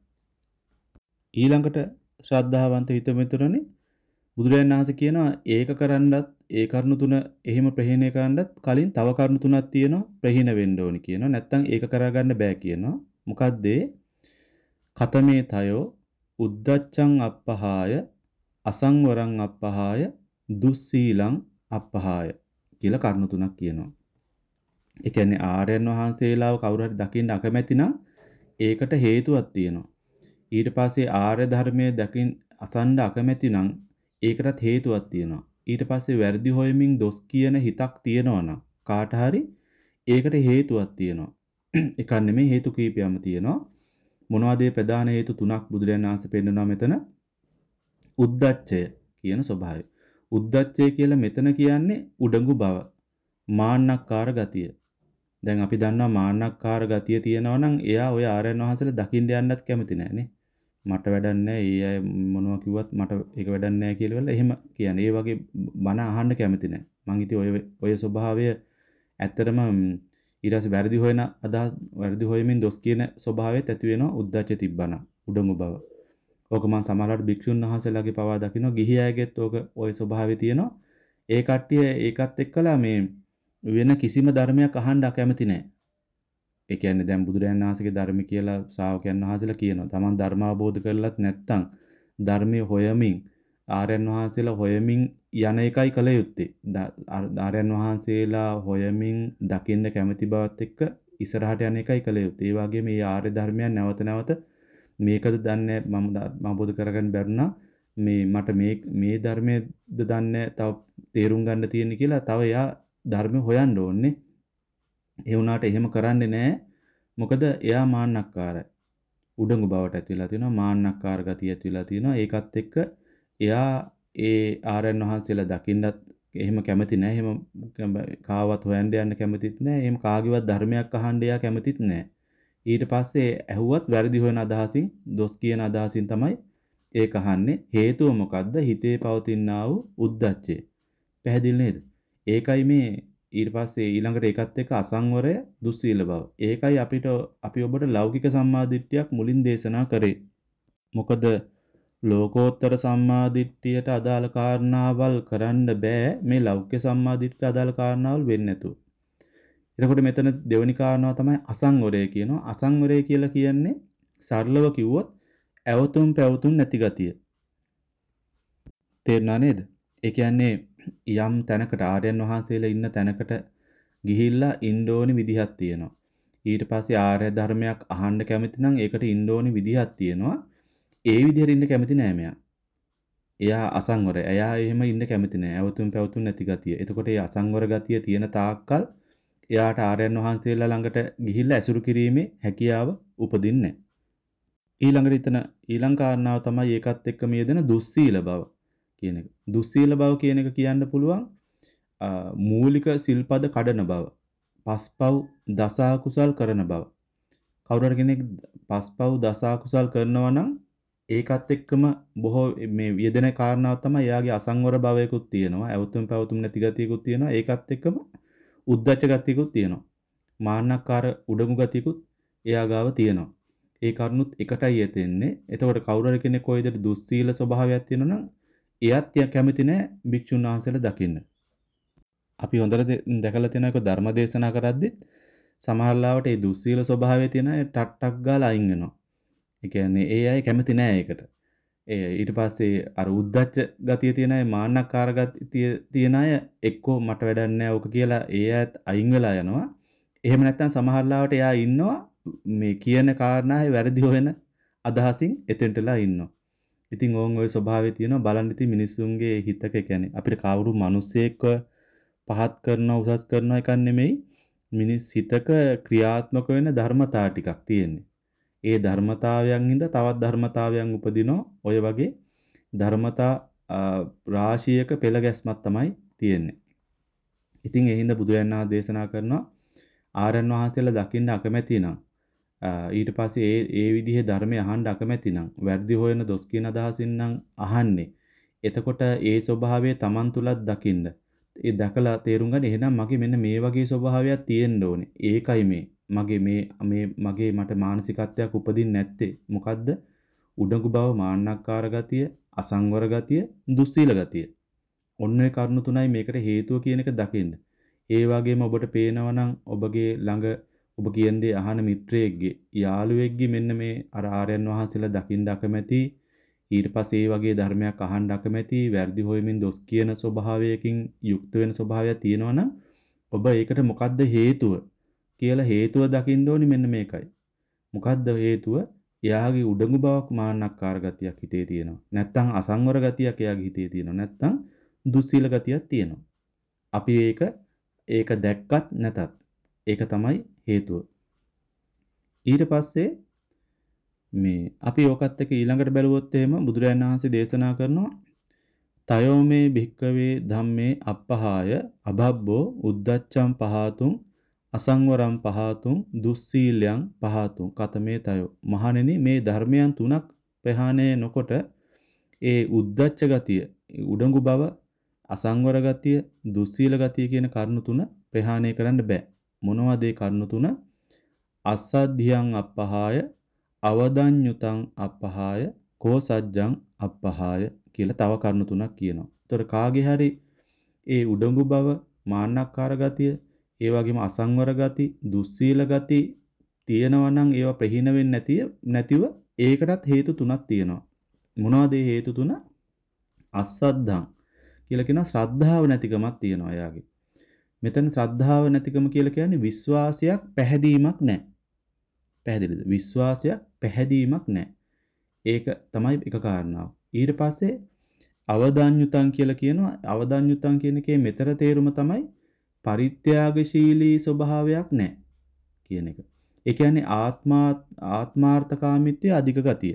ඊළඟට ශ්‍රද්ධාවන්ත හිතමිතුරනේ බුදුරජාණන් වහන්සේ කියනවා ඒක කරන්නත් ඒ කරුණු තුන එහෙම ප්‍රහීණය කරන්නත් කලින් තව කරුණු තුනක් තියෙනවා ප්‍රහීන වෙන්න ඕනි කියනවා. නැත්තම් ඒක කරගන්න බෑ කියනවා. මොකද්ද ඒ? කතමේ තයෝ උද්දච්චං අප්පහාය අසංවරං අප්පහාය දුස්සීලං අප්පහාය කියලා කරුණු තුනක් කියනවා. ඒ කියන්නේ ආර්යයන් වහන්සේලාව කවුරු හරි දකින්න අකමැති නම් ඒකට හේතුවක් තියෙනවා. ඊට පස්සේ ආර්ය ධර්මයේ දකින් අසන්න අකමැති නම් ඒකටත් හේතුවක් තියෙනවා. ඊට පස්සේ වැරදි හොයමින් දොස් කියන හිතක් තියෙනවා නම් කාට හරි ඒකට හේතුවක් තියෙනවා. එකක් නෙමෙයි හේතු කීපයක්ම තියෙනවා. මොනවද මේ ප්‍රධාන හේතු තුනක් බුදුරජාණන් වහන්සේ පෙන්නනවා මෙතන? උද්දච්චය කියන ස්වභාවය. උද්දච්චය කියලා මෙතන කියන්නේ උඩඟු බව. මාන්නක්කාර ගතිය. දැන් අපි දන්නවා මාන්නක්කාර ගතිය තියෙනවා නම් එයා ඔය ආර්යයන් වහන්සේලා දකින්න යන්නත් කැමති නෑනේ. මට වැඩක් නෑ. ඒ අය මොනවා කිව්වත් මට ඒක වැඩක් නෑ කියලා වෙලා එහෙම කියන්නේ. ඒ වගේ බන අහන්න කැමති නෑ. මං ඉතින් ඔය ඔය ස්වභාවය ඇත්තටම ඊට පස්සේ වැරදි හොයන අදහස් වැරදි හොයමින් දොස් කියන ස්වභාවයත් ඇති වෙනවා උද්දච්ච තිබ්බන උඩඟු බව. ඕක මං සමහරවිට භික්ෂුන් වහන්සේලාගේ පවා දකින්න ගිහි අයගෙත් ඕක ওই ස්වභාවය තියෙනවා. ඒ කට්ටිය ඒකත් එක්කලා මේ වෙන කිසිම ධර්මයක් අහන්න අකමැති නැහැ. ඒ කියන්නේ දැන් බුදුරජාණන් වහන්සේගේ ධර්ම කියලා ශ්‍රාවකයන් වහන්සේලා කියනවා. Taman ධර්ම අවබෝධ කරලත් නැත්නම් ධර්මයේ හොයමින් ආර්යයන් වහන්සේලා හොයමින් යන එකයි කල යුත්තේ. ආර්යයන් වහන්සේලා හොයමින් දකින්න කැමැති බවත් එක්ක ඉස්සරහට යන එකයි කල යුත්තේ. ඒ වගේම මේ ආර්ය ධර්මයන් නැවත නැවත මේකද දන්නේ මම අවබෝධ කරගන්න බැරුණා. මේ මට මේ මේ ධර්මයේද දන්නේ තව තේරුම් ගන්න තියෙන කියලා තව එයා ධර්ම හොයන්න ඕනේ. ඒ වුණාට එහෙම කරන්නේ නැහැ. මොකද එයා මාන්නක්කාරයි. උඩඟු බවට ඇතිලා තියෙනවා. මාන්නක්කාර ගතිය ඇතිලා තියෙනවා. ඒකත් එක්ක එයා ඒ ආරයන් වහන්සේලා දකින්නත් එහෙම කැමති නැහැ. එහෙම කාවත් හොයන්න යන්න කැමතිත් නැහැ. එහෙම කාගේවත් ධර්මයක් අහන්න එයා කැමතිත් නැහැ. ඊට පස්සේ ඇහුවත් වැරදි හොයන අදහසින්, දොස් කියන අදහසින් තමයි ඒක අහන්නේ. හේතුව මොකද්ද? හිතේ පවතිනා වූ උද්දච්චය. පැහැදිලි නේද? ඒකයි මේ ඊට පස්සේ ඊළඟට ඒකත් එක්ක අසංවරය දුස්සීල බව. ඒකයි අපිට අපි ඔබට ලෞකික සම්මාදිට්ඨියක් මුලින් දේශනා කරේ. මොකද ලෝකෝත්තර සම්මාදිට්ඨියට අදාළ කාරණාවල් කරන්න බෑ මේ ලෞකික සම්මාදිට්ඨියට අදාළ කාරණාවල් වෙන්නේ නැතුව. එතකොට මෙතන දෙවෙනි කාරණාව තමයි අසංවරය කියනවා. අසංවරය කියලා කියන්නේ සරලව කිව්වොත් ඇවතුම් පැවතුම් නැති ගතිය. තේරුණා නේද? ඒ කියන්නේ යම් තැනකට ආර්යයන් වහන්සේලා ඉන්න තැනකට ගිහිල්ලා ඉන්න ඕනි විදිහක් තියෙනවා. ඊට පස්සේ ආර්ය ධර්මයක් අහන්න කැමති නම් ඒකට ඉන්න ඕනි විදිහක් තියෙනවා. ඒ විදිහට ඉන්න කැමති නෑ මෙයා. එයා අසංවරයි. එයා එහෙම ඉන්න කැමති නෑ. ඇවතුම් පැවතුම් නැති ගතිය. එතකොට මේ අසංවර ගතිය තියෙන තාක්කල් එයාට ආර්යයන් වහන්සේලා ළඟට ගිහිල්ලා ඇසුරු කිරීමේ හැකියාව උපදින්නේ නෑ. ඊළඟට එතන ඊළඟ කාරණාව තමයි ඒකත් එක්ක මේදෙන දුස්සීල බව කියන එක. දුස්සීල බව කියන එක කියන්න පුළුවන් මූලික සිල්පද කඩන බව. පස්පව් දස අකුසල් කරන බව. කවුරු හරි කෙනෙක් පස්පව් දස අකුසල් කරනවා නම් ඒකත් එක්කම බොහෝ මේ යෙදෙන කාරණාව තමයි එයාගේ අසංවර භවයකුත් තියෙනවා. ඇවතුම් පැවතුම් නැති ගතියකුත් තියෙනවා. ඒකත් එක්කම උද්දච්ච ගතියකුත් තියෙනවා. මාන්නක්කාර උඩඟු ගතියකුත් එයා ගාව තියෙනවා. ඒ කරුණුත් එකටයි යෙතෙන්නේ. එතකොට කවුරු හරි කෙනෙක් ඔය විදිහට දුස්සීල ස්වභාවයක් තියෙනවා නම් එයත් කැමති නැහැ භික්ෂුන් වහන්සේලා දකින්න. අපි හොඳට දැකලා තියෙන එක ධර්ම දේශනා කරද්දි සමහරවිට ඒ දුස්සීල ස්වභාවය තියෙන අය ටක් ටක් ගාලා අයින් වෙනවා. ඒ කියන්නේ ඒ අය කැමති නෑ ඒකට. ඒ ඊට පස්සේ අර උද්දච්ච ගතිය තියෙන අය මාන්නක්කාර ගතිය තියෙන අය එක්කෝ මට වැඩක් නෑ ඕක කියලා ඒ අයත් අයින් වෙලා යනවා. එහෙම නැත්නම් සමහරවිට එයා ඉන්නවා මේ කියන කාරණාවේ වැරදි හොයන අදහසින් එතෙන්ටලා ඉන්නවා. ඉතින් ඕන් ওই ස්වභාවය තියෙනවා බලන්න ඉතින් මිනිස්සුන්ගේ හිතක කියන්නේ අපිට කවුරු මිනිස්සෙක්ව පහත් කරනවා උසස් කරනවා එකක් නෙමෙයි මිනිස් හිතක ක්‍රියාත්මක වෙන ධර්මතා ටිකක් තියෙන්නේ. ඒ ධර්මතාවයන් හින්දා තවත් ධර්මතාවයන් උපදිනවා. ඔය වගේ ධර්මතා රාශියක පෙළ ගැස්මක් තමයි තියෙන්නේ. ඉතින් ඒ හින්දා බුදුරජාණන් වහන්සේ දේශනා කරනවා ආරයන් වහන්සේලා දකින්න අකමැති නම් ඊට පස්සේ ඒ ඒ විදිහේ ධර්මය අහන්න අකමැති නම් වැරදි හොයන දොස් කියන අදහසින් නම් අහන්නේ. එතකොට ඒ ස්වභාවය Taman තුලත් දකින්න. ඒ දැකලා තේරුම් ගන්න එහෙනම් මගේ මෙන්න මේ වගේ ස්වභාවයක් තියෙන්න ඕනේ. ඒකයි මේ මගේ මේ මේ මගේ මට මානසිකත්වයක් උපදින්නේ නැත්තේ. මොකද්ද? උඩඟු බව, මාන්නක්කාර ගතිය, අසංවර ගතිය, දුස්සීල ගතිය. ඔන්න ඒ කරුණු තුනයි මේකට හේතුව කියන එක දකින්න. ඒ වගේම ඔබට පේනවා නම් ඔබගේ ළඟ ඔබ කියන දේ අහන මිත්‍රයෙක්ගේ යාළුවෙක්ගේ මෙන්න මේ අර ආර්යයන් වහන්සේලා දකින්න අකමැති ඊට පස්සේ ඒ වගේ ධර්මයක් අහන්න අකමැති වැරදි හොයමින් දොස් කියන ස්වභාවයකින් යුක්ත වෙන ස්වභාවයක් තියෙනවනම් ඔබ ඒකට මොකද්ද හේතුව කියලා හේතුව දකින්න ඕනි මෙන්න මේකයි. මොකද්ද හේතුව? එයාගේ උඩඟු බවක් මාන්නක්කාර ගතියක් හිතේ තියෙනවා. නැත්තම් අසංවර ගතියක් එයාගේ හිතේ තියෙනවා. නැත්තම් දුස්සීල ගතියක් තියෙනවා. අපි ඒක ඒක දැක්කත් නැතත් ඒක තමයි හේතුව. ඊට පස්සේ මේ අපි ඕකත් එක්ක ඊළඟට බැලුවොත් එහෙම බුදුරජාණන් වහන්සේ දේශනා කරනවා තයෝ මේ භික්කවේ ධම්මේ අප්පහාය අබබ්බෝ උද්දච්චං පහතුං අසංවරං පහතුං දුස්සීලයන් පහතුං කතමේ තයෝ මහණෙනි මේ ධර්මයන් තුනක් ප්‍රහාණය නොකොට ඒ උද්දච්ච ගතිය උඩඟු බව අසංවර ගතිය දුස්සීල ගතිය කියන කරුණු තුන ප්‍රහාණය කරන්න බෑ. මොනවද ඒ කරුණු තුන? අසද්ධියං අප්පහාය අවදඤ්ඤුතං අප්පහාය කෝසජ්ජං අප්පහාය කියලා තව කරුණු තුනක් කියනවා. ඒතර කාගේ හරි ඒ උඩඟු බව මාන්නක්කාර ගතිය ඒ වගේම අසංවර ගති දුස්සීල ගති තියෙනවා නම් ඒවා ප්‍රහීන වෙන්නේ නැතිව නැතිව ඒකටත් හේතු තුනක් තියෙනවා. මොනවද ඒ හේතු තුන? අසද්ධං කියලා කියනවා ශ්‍රද්ධාව නැතිකමක් තියෙනවා එයාගේ. මෙතන ශ්‍රද්ධාව නැතිකම කියලා කියන්නේ විශ්වාසයක් පැහැදීමක් නැහැ. පැහැදිලිද? විශ්වාසයක් පැහැදීමක් නැහැ. ඒක තමයි එක කාරණාව. ඊට පස්සේ අවදාඤ්ඤුතං කියලා කියනවා. අවදාඤ්ඤුතං කියන එකේ මෙතර තේරුම තමයි පරිත්‍යාගශීලී ස්වභාවයක් නැහැ කියන එක. ඒ කියන්නේ ආත්මා ආත්මාර්ථකාමීත්වයේ අධික ගතිය.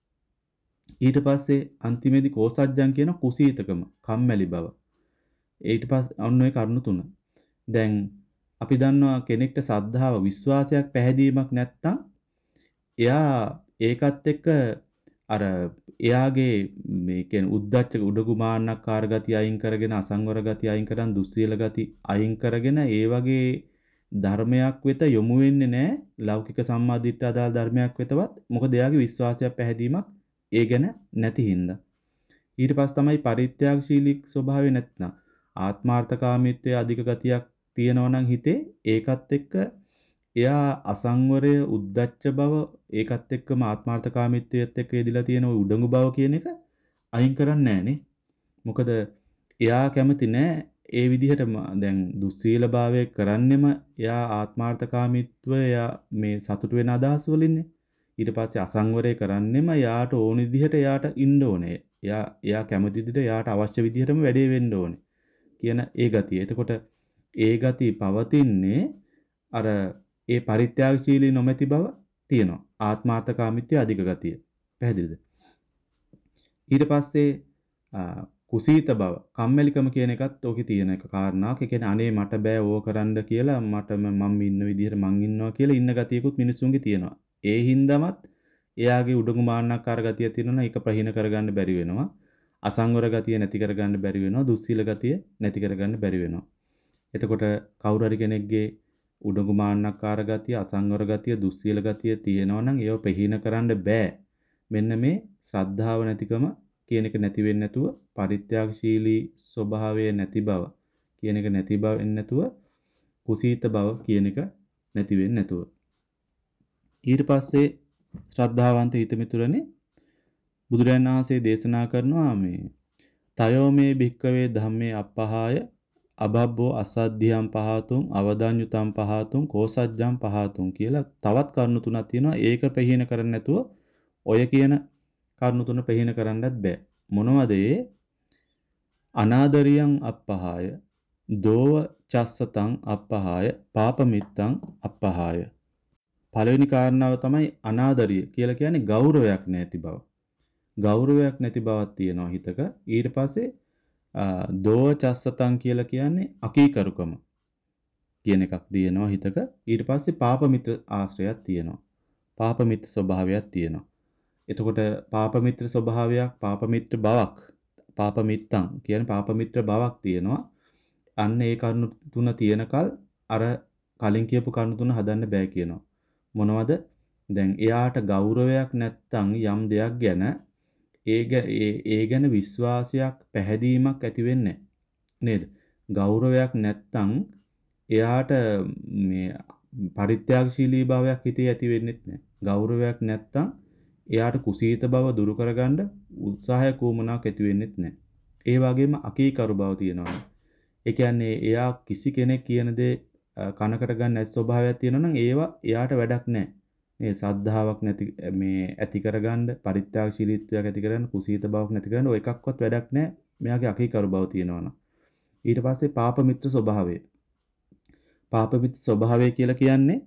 ඊට පස්සේ අන්තිමේදී කෝසජ්ජං කියන කුසීතකම, කම්මැලි බව. ඊට පස්සේ අන්න ඔය කරුණු තුන. දැන් අපි දන්නවා කෙනෙක්ට සද්ධාව විශ්වාසයක් පැහැදීමක් නැත්තම් එයා ඒකත් එක්ක අර එයාගේ මේ කියන්නේ උද්දච්ච උඩගු මාන්නක්කාර ගතිය අයින් කරගෙන අසංවර ගතිය අයින් කරන් දුස්සීල ගති අයින් කරගෙන ඒ වගේ ධර්මයක් වෙත යොමු වෙන්නේ නැහැ ලෞකික සම්මාදිට්ඨ අදාළ ධර්මයක් වෙතවත් මොකද එයාගේ විශ්වාසයක් පැහැදීමක් ඒ ගැන නැති හින්දා ඊට පස්සේ තමයි පරිත්‍යාගශීලී ස්වභාවය නැත්නම් ආත්මාර්ථකාමීත්වයේ අධික ගතියක් තියෙනවා නම් හිතේ ඒකත් එක්ක එයා අසංවරය උද්දච්ච බව ඒකත් එක්කම ආත්මార్థකාමීත්වයත් එක්ක යෙදিলা තියෙන ওই උඩඟු බව කියන එක අයින් කරන්නේ නැහනේ. මොකද එයා කැමති නෑ ඒ විදිහට දැන් දුස්සීලභාවය කරන්නෙම එයා ආත්මార్థකාමීත්වය එයා මේ සතුට වෙන අදහස් වලින්නේ. ඊට පස්සේ අසංවරය කරන්නෙම එයාට ඕන විදිහට එයාට ඉන්න ඕනේ. එයා එයා කැමති විදිහට එයාට අවශ්‍ය විදිහටම වැඩේ වෙන්න ඕනේ කියන ඒ ගතිය. එතකොට ඒ ගතිය පවතින්නේ අර ඒ පරිත්‍යාගශීලී නොමැති බව තියෙනවා. ආත්මార్థකාමීත්වයේ අධික ගතිය. පැහැදිලිද? ඊට පස්සේ කුසීත බව, කම්මැලිකම කියන එකත් ඕකේ තියෙන එක කාරණාවක්. ඒ කියන්නේ අනේ මට බෑ ඕක කරන්න කියලා මට මම ඉන්න විදිහට මං ඉන්නවා කියලා ඉන්න ගතියකුත් මිනිස්සුන්ගේ තියෙනවා. ඒ හින්දාමත් එයාගේ උඩඟු මාන්නක්කාර ගතිය තියෙනවා. ඒක ප්‍රහීන කරගන්න බැරි වෙනවා. අසංවර ගතිය නැති කරගන්න බැරි වෙනවා. දුස්සීල ගතිය නැති කරගන්න බැරි වෙනවා. එතකොට කවුරු හරි කෙනෙක්ගේ උඩඟු මාන්නක්කාර ගතිය, අසංවර ගතිය, දුස්සීල ගතිය තියෙනවා නම් ඒව ප්‍රහීන කරන්න බෑ. මෙන්න මේ ශ්‍රද්ධාව නැතිකම කියන එක නැති වෙන්නේ නැතුව පරිත්‍යාගශීලී ස්වභාවය නැති බව කියන එක නැති බව වෙන්නේ නැතුව කුසීත බව කියන එක නැති වෙන්නේ නැතුව ඊට පස්සේ ශ්‍රද්ධාවන්ත හිතමිතුරනේ බුදුරජාණන් වහන්සේ දේශනා කරනවා මේ තයෝ මේ භික්කවේ ධම්මේ අපහාය අබබ්බෝ අසද්ධියම් පහතුන් අවදාඤ්ඤුතම් පහතුන් කෝසජ්ජම් පහතුන් කියලා තවත් කරුණු තුනක් තියෙනවා. ඒක ප්‍රහීන කරන්නේ නැතුව ඔය කියන කරුණු තුන ප්‍රහීන කරන්නත් බෑ. මොනවද ඒ? අනාදරියං අපහාය, දෝව චස්සතං අපහාය, පාපමිත්තං අපහාය. පළවෙනි කාරණාව තමයි අනාදරිය කියලා කියන්නේ ගෞරවයක් නැති බව. ගෞරවයක් නැති බවක් තියෙනවා හිතක. ඊට පස්සේ දෝව චස්සතං කියලා කියන්නේ අකීකරුකම කියන එකක් තියෙනවා හිතක. ඊට පස්සේ පාපමිත්‍ර ආශ්‍රයයක් තියෙනවා. පාපමිත්‍ර ස්වභාවයක් තියෙනවා. එතකොට පාපමිත්‍ර ස්වභාවයක්, පාපමිත්‍ර බවක්, පාපමිත්තං කියන්නේ පාපමිත්‍ර බවක් තියෙනවා. අන්න ඒ කරුණු තුන තියෙනකල් අර කලින් කියපු කරුණු තුන හදන්න බෑ කියනවා. මොනවද? දැන් එයාට ගෞරවයක් නැත්තම් යම් දෙයක් ගැන ඒ ඒ ගැන විශ්වාසයක්, පැහැදීමක් ඇති වෙන්නේ නේද? ගෞරවයක් නැත්තම් එයාට මේ පරිත්‍යාගශීලී භාවයක් හිතේ ඇති වෙන්නේ නැහැ. ගෞරවයක් නැත්තම් එයාට කුසීත බව දුරු කරගන්න උත්සාහය කුමනාවක් ඇති වෙන්නේ නැහැ. ඒ වගේම අකීකරු බව තියෙනවා. ඒ කියන්නේ එයා කිසි කෙනෙක් කියන දේ කනකට ගන්න නැති ස්වභාවයක් තියෙනවා නම් ඒවා එයාට වැඩක් නැහැ. මේ සද්ධාාවක් නැති මේ ඇති කරගන්න, පරිත්‍යාගශීලීත්වයක් ඇති කරගන්න, කුසීත බවක් නැති කරගන්න ඔය එකක්වත් වැඩක් නැහැ. මෙයාගේ අකීකරු බව තියෙනවනම්. ඊට පස්සේ පාපමිත්‍ර ස්වභාවය. පාපමිත්‍ර ස්වභාවය කියලා කියන්නේ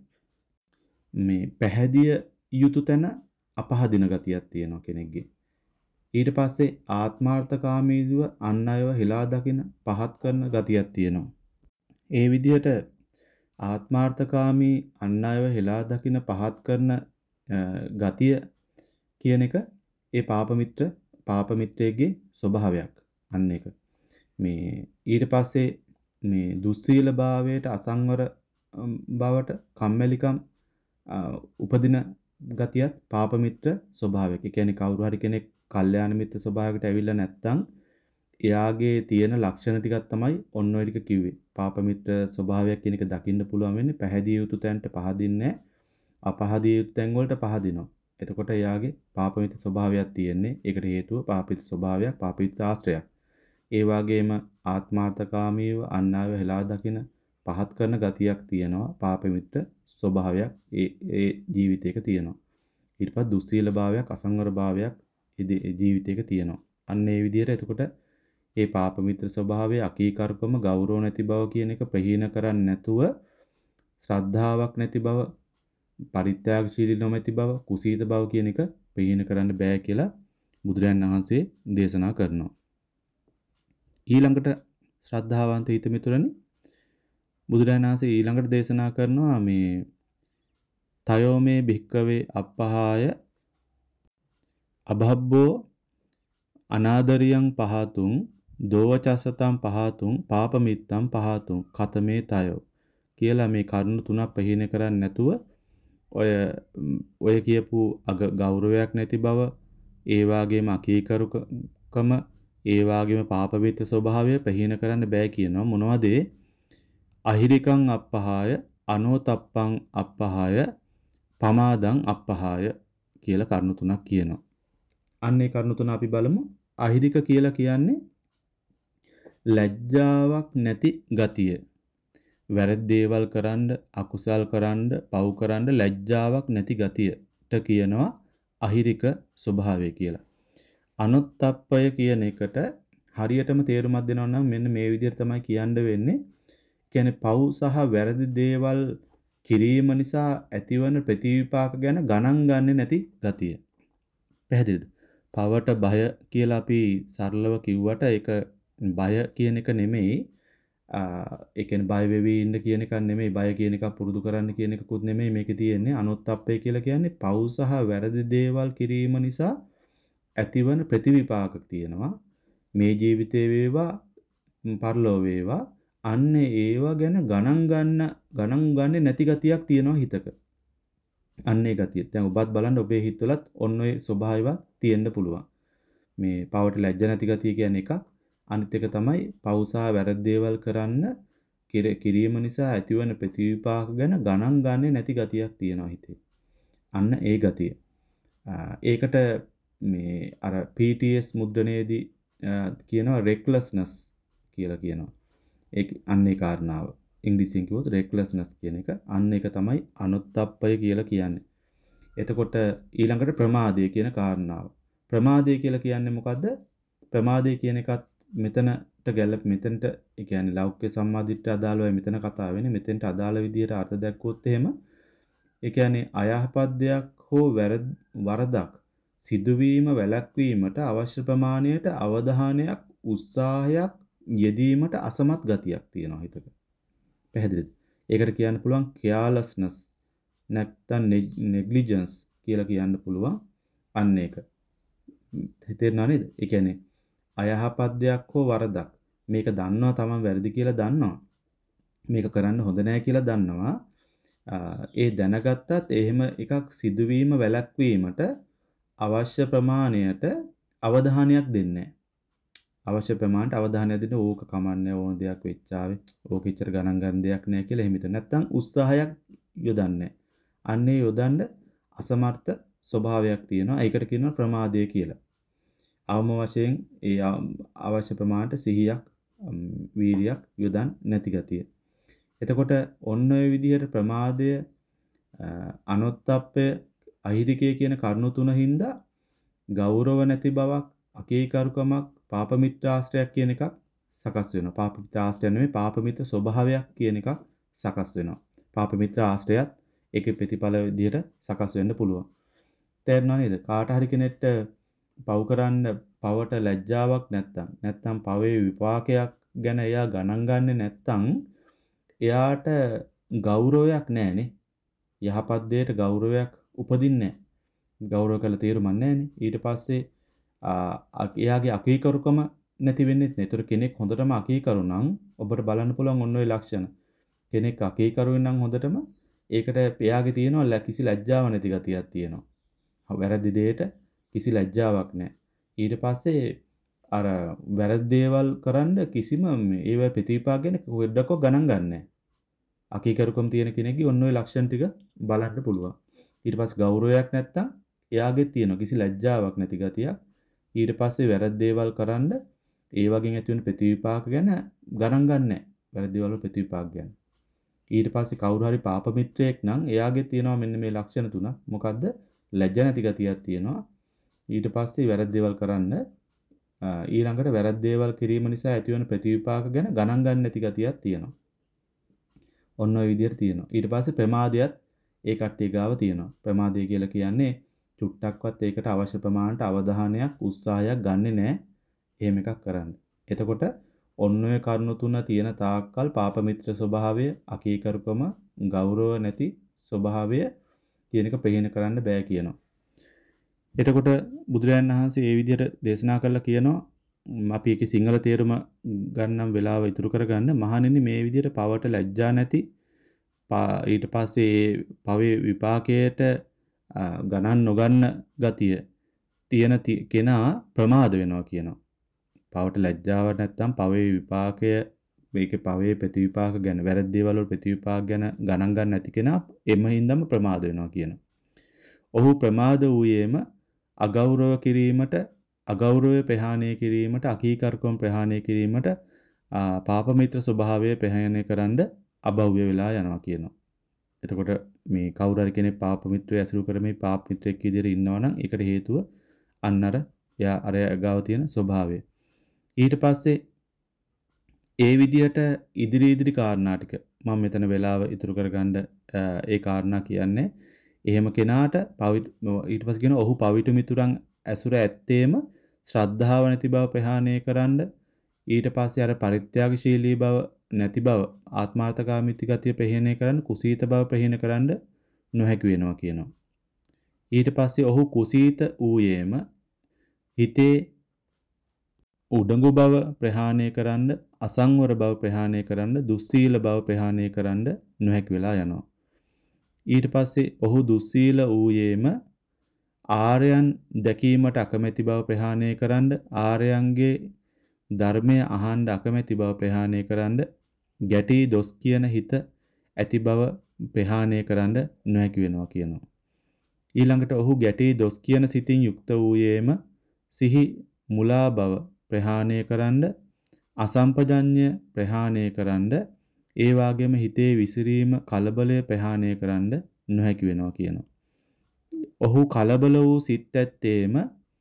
මේ පැහැදිය යුතු තැන අපහදින ගතියක් තියෙනවා කෙනෙක්ගේ. ඊට පස්සේ ආත්මార్థකාමීව අන් අයව හෙලා දකින පහත් කරන ගතියක් තියෙනවා. ඒ විදිහට ආත්මార్థකාමී අන් අයව හෙලා දකින පහත් කරන ගතිය කියන එක ඒ පාපමිත්‍ර පාපමිත්‍රයේ ස්වභාවයක්. අන්න එක. මේ ඊට පස්සේ මේ දුස්සීල භාවයට, අසංවර බවට, කම්මැලිකම් උපදින ගතියත් පාපමිත්‍ර ස්වභාවයක්. ඒ කියන්නේ කවුරු හරි කෙනෙක් කල්යාණ මිත්‍ර ස්වභාවයකට ඇවිල්ලා නැත්තම් එයාගේ තියෙන ලක්ෂණ ටිකක් තමයි ඔන්න ඔය ටික කිව්වේ. පාපමිත්‍ර ස්වභාවයක් කියන එක දකින්න පුළුවන් වෙන්නේ පැහැදිය යුතු තැනට පහදින්නේ අපහදිය යුතු තැන් වලට පහදිනවා. එතකොට එයාගේ පාපමිත්‍ර ස්වභාවයක් තියෙන්නේ. ඒකට හේතුව පාපිත ස්වභාවයක්, පාපිත ආශ්‍රයයක්. ඒ වගේම ආත්මార్థකාමීව අන්නාව හෙලා දකින පහත් කරන ගතියක් තියෙනවා. පාපමිත්‍ර ස්වභාවයක් ඒ ඒ ජීවිතයක තියෙනවා. ඊට පස්සේ දුස්සීල භාවයක්, අසංවර භාවයක් ඒ ජීවිතයක තියෙනවා. අන්න ඒ විදිහට එතකොට ඒ පාපමිත්‍ර ස්වභාවයේ අකීකරුකම, ගෞරව නැති බව කියන එක ප්‍රහීන කරන්නේ නැතුව ශ්‍රද්ධාවක් නැති බව, පරිත්‍යාගශීලී නොමැති බව, කුසීත බව කියන එක ප්‍රහීන කරන්න බෑ කියලා බුදුරජාණන් වහන්සේ දේශනා කරනවා. ඊළඟට ශ්‍රද්ධාවන්ත හිතමිතුරනි බුදුරජාණන් වහන්සේ ඊළඟට දේශනා කරනවා මේ තයෝ මේ භික්කවේ අපහාය අභබ්බෝ අනාදරියං පහතුන් දෝවචසතං පහතුන් පාපමිත්තං පහතුන් කතමේ තයෝ කියලා මේ කරුණු තුනක් ප්‍රහීන කරන්නේ නැතුව ඔය ඔය කියපු ගෞරවයක් නැති බව, ඒ වගේම අකීකරුකම, ඒ වගේම පාපමිත්‍ර ස්වභාවය ප්‍රහීන කරන්න බෑ කියනවා. මොනවද? අහිරිකං අපහාය අනෝතප්පං අප්පහාය පමාදං අප්පහාය කියලා කරුණු තුනක් කියනවා. අන්න ඒ කරුණු තුන අපි බලමු. අහිරික කියලා කියන්නේ ලැජ්ජාවක් නැති ගතිය. වැරදි දේවල් කරන්න, අකුසල් කරන්න, පව් කරන්න ලැජ්ජාවක් නැති ගතියට කියනවා අහිරික ස්වභාවය කියලා. අනුත්ප්පය කියන එකට හරියටම තේරුමක් දෙනවා නම් මෙන්න මේ විදිහට තමයි කියන්න වෙන්නේ. කියන්නේ පව් සහ වැරදි දේවල් කිරීම නිසා ඇතිවන ප්‍රතිවිපාක ගැන ගණන් ගන්නේ නැති ගතිය. පැහැදිලිද? පවට බය කියලා අපි සරලව කිව්වට ඒක බය කියන එක නෙමෙයි. ඒ කියන්නේ බය වෙවි ඉන්න කියන එකක් නෙමෙයි. බය කියන එක පුරුදු කරන්න කියන එකකුත් නෙමෙයි මේකේ තියෙන්නේ. අනුත්ප්පය කියලා කියන්නේ පව් සහ වැරදි දේවල් කිරීම නිසා ඇතිවන ප්‍රතිවිපාක තියෙනවා. මේ ජීවිතේ වේවා පරලෝ වේවා අන්න ඒවා ගැන ගණන් ගන්න ගණන් ගන්නේ නැති ගතියක් තියෙනවා හිතක. අන්න ඒ ගතිය. දැන් ඔබත් බලන්න ඔබේ හිතවලත් ඔන්න ඔය ස්වභාවයක් තියෙන්න පුළුවන්. මේ පවට ලැජ්ජ නැති ගතිය කියන්නේ එකක්. අනිත් එක තමයි පව් සහ වැරදි දේවල් කරන්න කිරීම නිසා ඇතිවන ප්‍රතිවිපාක ගැන ගණන් ගන්නේ නැති ගතියක් තියෙනවා හිතේ. අන්න ඒ ගතිය. ඒකට මේ අර පී ටී එස් මුද්‍රණයේදී කියනවා recklessness කියලා කියනවා. ඒ අන්නේ කාරණාව. ඉංග්‍රීසියෙන් කිව්වොත් recklessness කියන එක. අන්න ඒක තමයි අනුත්ප්පය කියලා කියන්නේ. එතකොට ඊළඟට ප්‍රමාදය කියන කාරණාව. ප්‍රමාදය කියලා කියන්නේ මොකද්ද? ප්‍රමාදය කියන එකත් මෙතනට ගැලප මෙතනට ඒ කියන්නේ ලෞකික සම්මාදිට්ඨිය අදාළවයි මෙතන කතා වෙන්නේ. මෙතෙන්ට අදාළ විදියට අර්ථ දැක්වුවොත් එහෙම ඒ කියන්නේ අයහපත් දෙයක් හෝ වරදක් සිදුවීම වැළැක්වීමට අවශ්‍ය ප්‍රමාණයට අවධානයක් උත්සාහයක් යෙදීමට අසමත් ගතියක් තියෙනවා හිතක. පැහැදිලිද? ඒකට කියන්න පුළුවන් carelessness නැත්නම් negligence කියලා කියන්න පුළුවන්. අන්න ඒක. හිතේනවා නේද? ඒ කියන්නේ අයහපත් දෙයක් හෝ වරදක් මේක දන්නවා තමන් වැරදි කියලා දන්නවා. මේක කරන්න හොඳ නෑ කියලා දන්නවා. ඒ දැනගත්තත් එහෙම එකක් සිදුවීම වැළැක්වීමට අවශ්‍ය ප්‍රමාණයට අවධානයක් දෙන්නේ නැහැ. අවශ්‍ය ප්‍රමාණයට අවධානය දෙන්න ඕක කමන්නේ ඕන දෙයක් වෙච්චාවේ. ඕක ඉච්චර ගණන් ගන්න දෙයක් නෑ කියලා එහෙම හිතන. නැත්තම් උත්සාහයක් යොදන්නේ. අන්නේ යොදන්න අසමර්ථ ස්වභාවයක් තියෙනවා. ඒකට කියනවා ප්‍රමාදය කියලා. අවම වශයෙන් ඒ අවශ්‍ය ප්‍රමාණයට සිහියක් වීරියක් යොදන් නැති ගතිය. එතකොට ඔන්න ඔය විදිහට ප්‍රමාදය අනුත්ප්පය අහිරිකය කියන කරුණු තුන හින්දා ගෞරව නැති බවක් අකීකරුකමක් පාප මිත්‍රාශ්‍රයක් කියන එකක් සකස් වෙනවා. පාප මිත්‍රාශ්‍රය නෙමෙයි පාප මිත්‍ර ස්වභාවයක් කියන එකක් සකස් වෙනවා. පාප මිත්‍රාශ්‍රයත් ඒකේ ප්‍රතිඵල විදිහට සකස් වෙන්න පුළුවන්. තේරුණා නේද? කාට හරි කෙනෙක්ට පව් කරන්න පවට ලැජ්ජාවක් නැත්තම් නැත්තම් පවේ විපාකයක් ගැන එයා ගණන් ගන්නේ නැත්තම් එයාට ගෞරවයක් නැහැනේ. යහපත් දෙයට ගෞරවයක් උපදින්නේ නැහැ. ගෞරව කළ තේරුමක් නැහැනේ. ඊට පස්සේ එයාගේ අකීකරුකම නැති වෙන්නේ නැහැ. ඒතර කෙනෙක් හොඳටම අකීකරු නම් ඔබට බලන්න පුළුවන් ඔන්න ඔය ලක්ෂණ. කෙනෙක් අකීකරු නම් හොඳටම ඒකට එයාගේ තියෙනවා කිසි ලැජ්ජාවක් නැති ගතියක් තියෙනවා. වැරදි දෙයට කිසි ලැජ්ජාවක් නැහැ. ඊට පස්සේ අර වැරදි දේවල් කරන්න කිසිම ඒව ප්‍රතිපාක ගැන වෙද්දක ගණන් ගන්නෑ. අකීකරුකම් තියෙන කෙනෙක්ගේ ඔන්න ඔය ලක්ෂණ ටික බලන්න පුළුවන්. ඊට පස්සේ ගෞරවයක් නැත්තම් එයාගේ තියෙන කිසි ලැජ්ජාවක් නැති ගතියක්. ඊට පස්සේ වැරදි දේවල් කරන්න ඒ වගේ ඇති වෙන ප්‍රතිවිපාක ගැන ගණන් ගන්නෑ. වැරදි දේවල් ප්‍රතිවිපාක ගැන. ඊට පස්සේ කවුරු හරි පාප මිත්‍රයෙක් නම් එයාගේ තියෙනවා මෙන්න මේ ලක්ෂණ තුනක්. මොකද්ද? ලැජ්ජ නැති ගතියක් තියෙනවා. ඊට පස්සේ වැරදි දේවල් කරන්න ඊළඟට වැරදි දේවල් කිරීම නිසා ඇතිවන ප්‍රතිවිපාක ගැන ගණන් ගන්න නැති ගතියක් තියෙනවා. ඔන්න ඔය විදිහට තියෙනවා. ඊට පස්සේ ප්‍රමාදයත් ඒ කට්ටිය ගාව තියෙනවා. ප්‍රමාදය කියලා කියන්නේ චුට්ටක්වත් ඒකට අවශ්‍ය ප්‍රමාණයට අවධානයක් උත්සාහයක් ගන්නෙ නැහැ. එහෙම එකක් කරන්න. එතකොට ඔන්න ඔය කරුණු තුන තියෙන තාක්කල් පාප මිත්‍ර ස්වභාවය, අකීකරුකම, ගෞරව නැති ස්වභාවය කියන එක ප්‍රහීන කරන්න බෑ කියනවා. එතකොට බුදුරජාණන් වහන්සේ මේ විදිහට දේශනා කළා කියනවා අපි ඒකේ සිංහල තේරුම ගන්නම් වෙලාව ඉතුරු කරගන්න මහණෙනි මේ විදිහට පවට ලැජ්ජා නැති ඊට පස්සේ පවේ විපාකයට ගණන් නොගන්න ගතිය තියෙන කෙනා ප්‍රමාද වෙනවා කියනවා. පවට ලැජ්ජාව නැත්තම් පවේ විපාකය මේකේ පවේ ප්‍රතිවිපාක ගැන වැරදි දේවල් වල ප්‍රතිවිපාක ගැන ගණන් ගන්න නැති කෙනා එම හින්දාම ප්‍රමාද වෙනවා කියනවා. ඔහු ප්‍රමාද වූයේම අගෞරව කිරීමට, අගෞරවය ප්‍රහාණය කිරීමට, අකීකරුකම් ප්‍රහාණය කිරීමට, පාප මිත්‍ර ස්වභාවය ප්‍රහාණය කරන්න අභව්‍ය වෙලා යනවා කියනවා. එතකොට මේ කවුරු හරි කෙනෙක් පාප මිත්‍රය ඇසුරු කරමින් පාප මිත්‍රෙක් විදිහට ඉන්නවා නම් ඒකට හේතුව අන්න අර එයා අර ගාව තියෙන ස්වභාවය. ඊට පස්සේ ඒ විදිහට ඉදිරි ඉදිරි කාරණා ටික මම මෙතන වෙලාව ඉතුරු කරගන්න ඒ කාරණා කියන්නේ එහෙම කෙනාට ඊට පස්සේ කියන ඔහු පවිතු මිතුරන් ඇසුර ඇත්තේම ශ්‍රද්ධාව නැති බව ප්‍රහාණය කරන්න ඊට පස්සේ අර පරිත්‍යාගශීලී බව නැති බව ආත්මාර්ථකාමීත්‍ය ගතිය ප්‍රහීණය කරන්න කුසීත බව ප්‍රහීණය කරන්න නොහැකි වෙනවා කියනවා. ඊට පස්සේ ඔහු කුසීත ඌයේම හිතේ උඩඟු බව ප්‍රහාණය කරන්න, අසංවර බව ප්‍රහාණය කරන්න, දුස්සීල බව ප්‍රහාණය කරන්න නොහැකි වෙලා යනවා. ඊට පස්සේ ඔහු දුස්සීල ඌයේම ආර්යයන් දැකීමට අකමැති බව ප්‍රහාණය කරන්න, ආර්යයන්ගේ ධර්මය අහන්න අකමැති බව ප්‍රහාණය කරන්න, ගැටි දොස් කියන හිත ඇති බව ප්‍රහාණය කරන්න නොහැකි වෙනවා කියනවා. ඊළඟට ඔහු ගැටි දොස් කියන සිතින් යුක්ත වූයේම සිහි මුලා බව ප්‍රහාණය කරන්න, අසම්පජඤ්ඤ ප්‍රහාණය කරන්න, ඒ වගේම හිතේ විසිරීම කලබලය ප්‍රහාණය කරන්න නොහැකි වෙනවා කියනවා. ඔහු කලබල වූ සිත් ඇත්තේම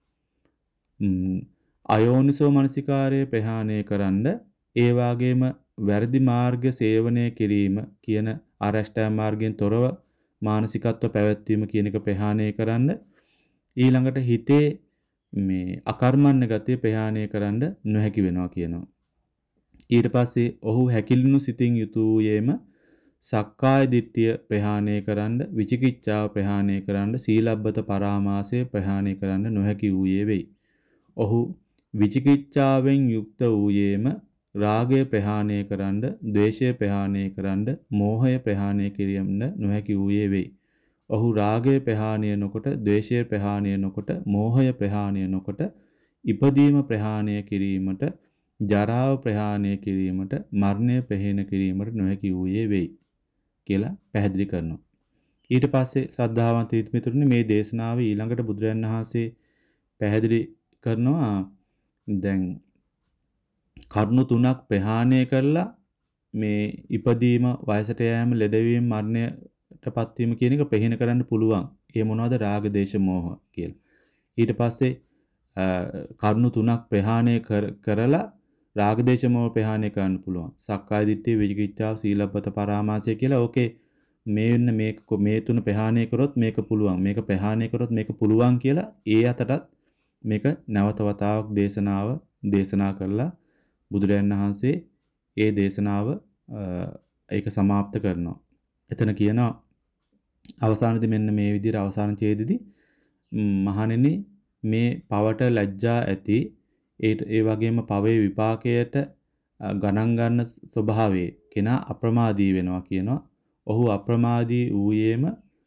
අයෝනිසෝ මනසිකාරය ප්‍රහාණය කරන්න, ඒ වගේම වැරදි මාර්ග සේවනය කිරීම කියන ආරෂ්ඨා මාර්ගයෙන් තොරව මානසිකත්ව පැවැත්වීම කියන එක ප්‍රහාණය කරන්න, ඊළඟට හිතේ මේ අකර්මණ්‍ය ගතිය ප්‍රහාණය කරන්න නොහැකි වෙනවා කියනවා. ඊට පස්සේ ඔහු හැකිලුණු සිතින් යුතුයේම සක්කාය දිට්ඨිය ප්‍රහාණය කරන්න, විචිකිච්ඡාව ප්‍රහාණය කරන්න, සීලබ්බත පරාමාසය ප්‍රහාණය කරන්න නොහැකි වූයේ වෙයි. ඔහු විචිකිච්ඡාවෙන් යුක්ත වූයේම රාගය ප්‍රහාණය කරන්න, ද්වේෂය ප්‍රහාණය කරන්න, මෝහය ප්‍රහාණය කිරීමන්න නොහැකි වූයේ වෙයි. ඔහු රාගය ප්‍රහාණය නොකොට, ද්වේෂය ප්‍රහාණය නොකොට, මෝහය ප්‍රහාණය නොකොට, ඉපදීම ප්‍රහාණය කිරීමට, ජරාව ප්‍රහාණය කිරීමට, මරණය ප්‍රහීන කිරීමට නොහැකි වූයේ වෙයි කියලා පැහැදිලි කරනවා. ඊට පස්සේ ශ්‍රද්ධාවන්ත මිතුරුනි මේ දේශනාවේ ඊළඟට බුදුරජාණන් වහන්සේ පැහැදිලි කරනවා දැන් කරුණු තුනක් ප්‍රහාණය කරලා මේ ඉපදීම, වයසට යෑම, ලෙඩවීම, මරණයටපත් වීම කියන එක ප්‍රහීන කරන්න පුළුවන්. ඒ මොනවද? රාග, දේශ, මෝහ කියලා. ඊට පස්සේ කරුණු තුනක් ප්‍රහාණය කරලා රාග, දේශ, මෝහ ප්‍රහාණය කරන්න පුළුවන්. සක්කාය දිට්ඨිය, විචිකිච්ඡාව, සීලබ්බත පරාමාසය කියලා. ඕකේ මේ වෙන මේක මේ තුන ප්‍රහාණය කරොත් මේක පුළුවන්. මේක ප්‍රහාණය කරොත් මේක පුළුවන් කියලා ඒ අතටත් මේක නැවත වතාවක් දේශනාව දේශනා කරලා බුදුරජාණන් වහන්සේ ඒ දේශනාව ඒක સમાપ્ત කරනවා. එතන කියනවා අවසානයේදී මෙන්න මේ විදිහට අවසාන ඡේදෙදී මහණෙනි මේ පවට ලැජ්ජා ඇති ඒ ඒ වගේම පවේ විපාකයට ගණන් ගන්න ස්වභාවයේ කෙනා අප්‍රමාදී වෙනවා කියනවා. ඔහු අප්‍රමාදී වූයේම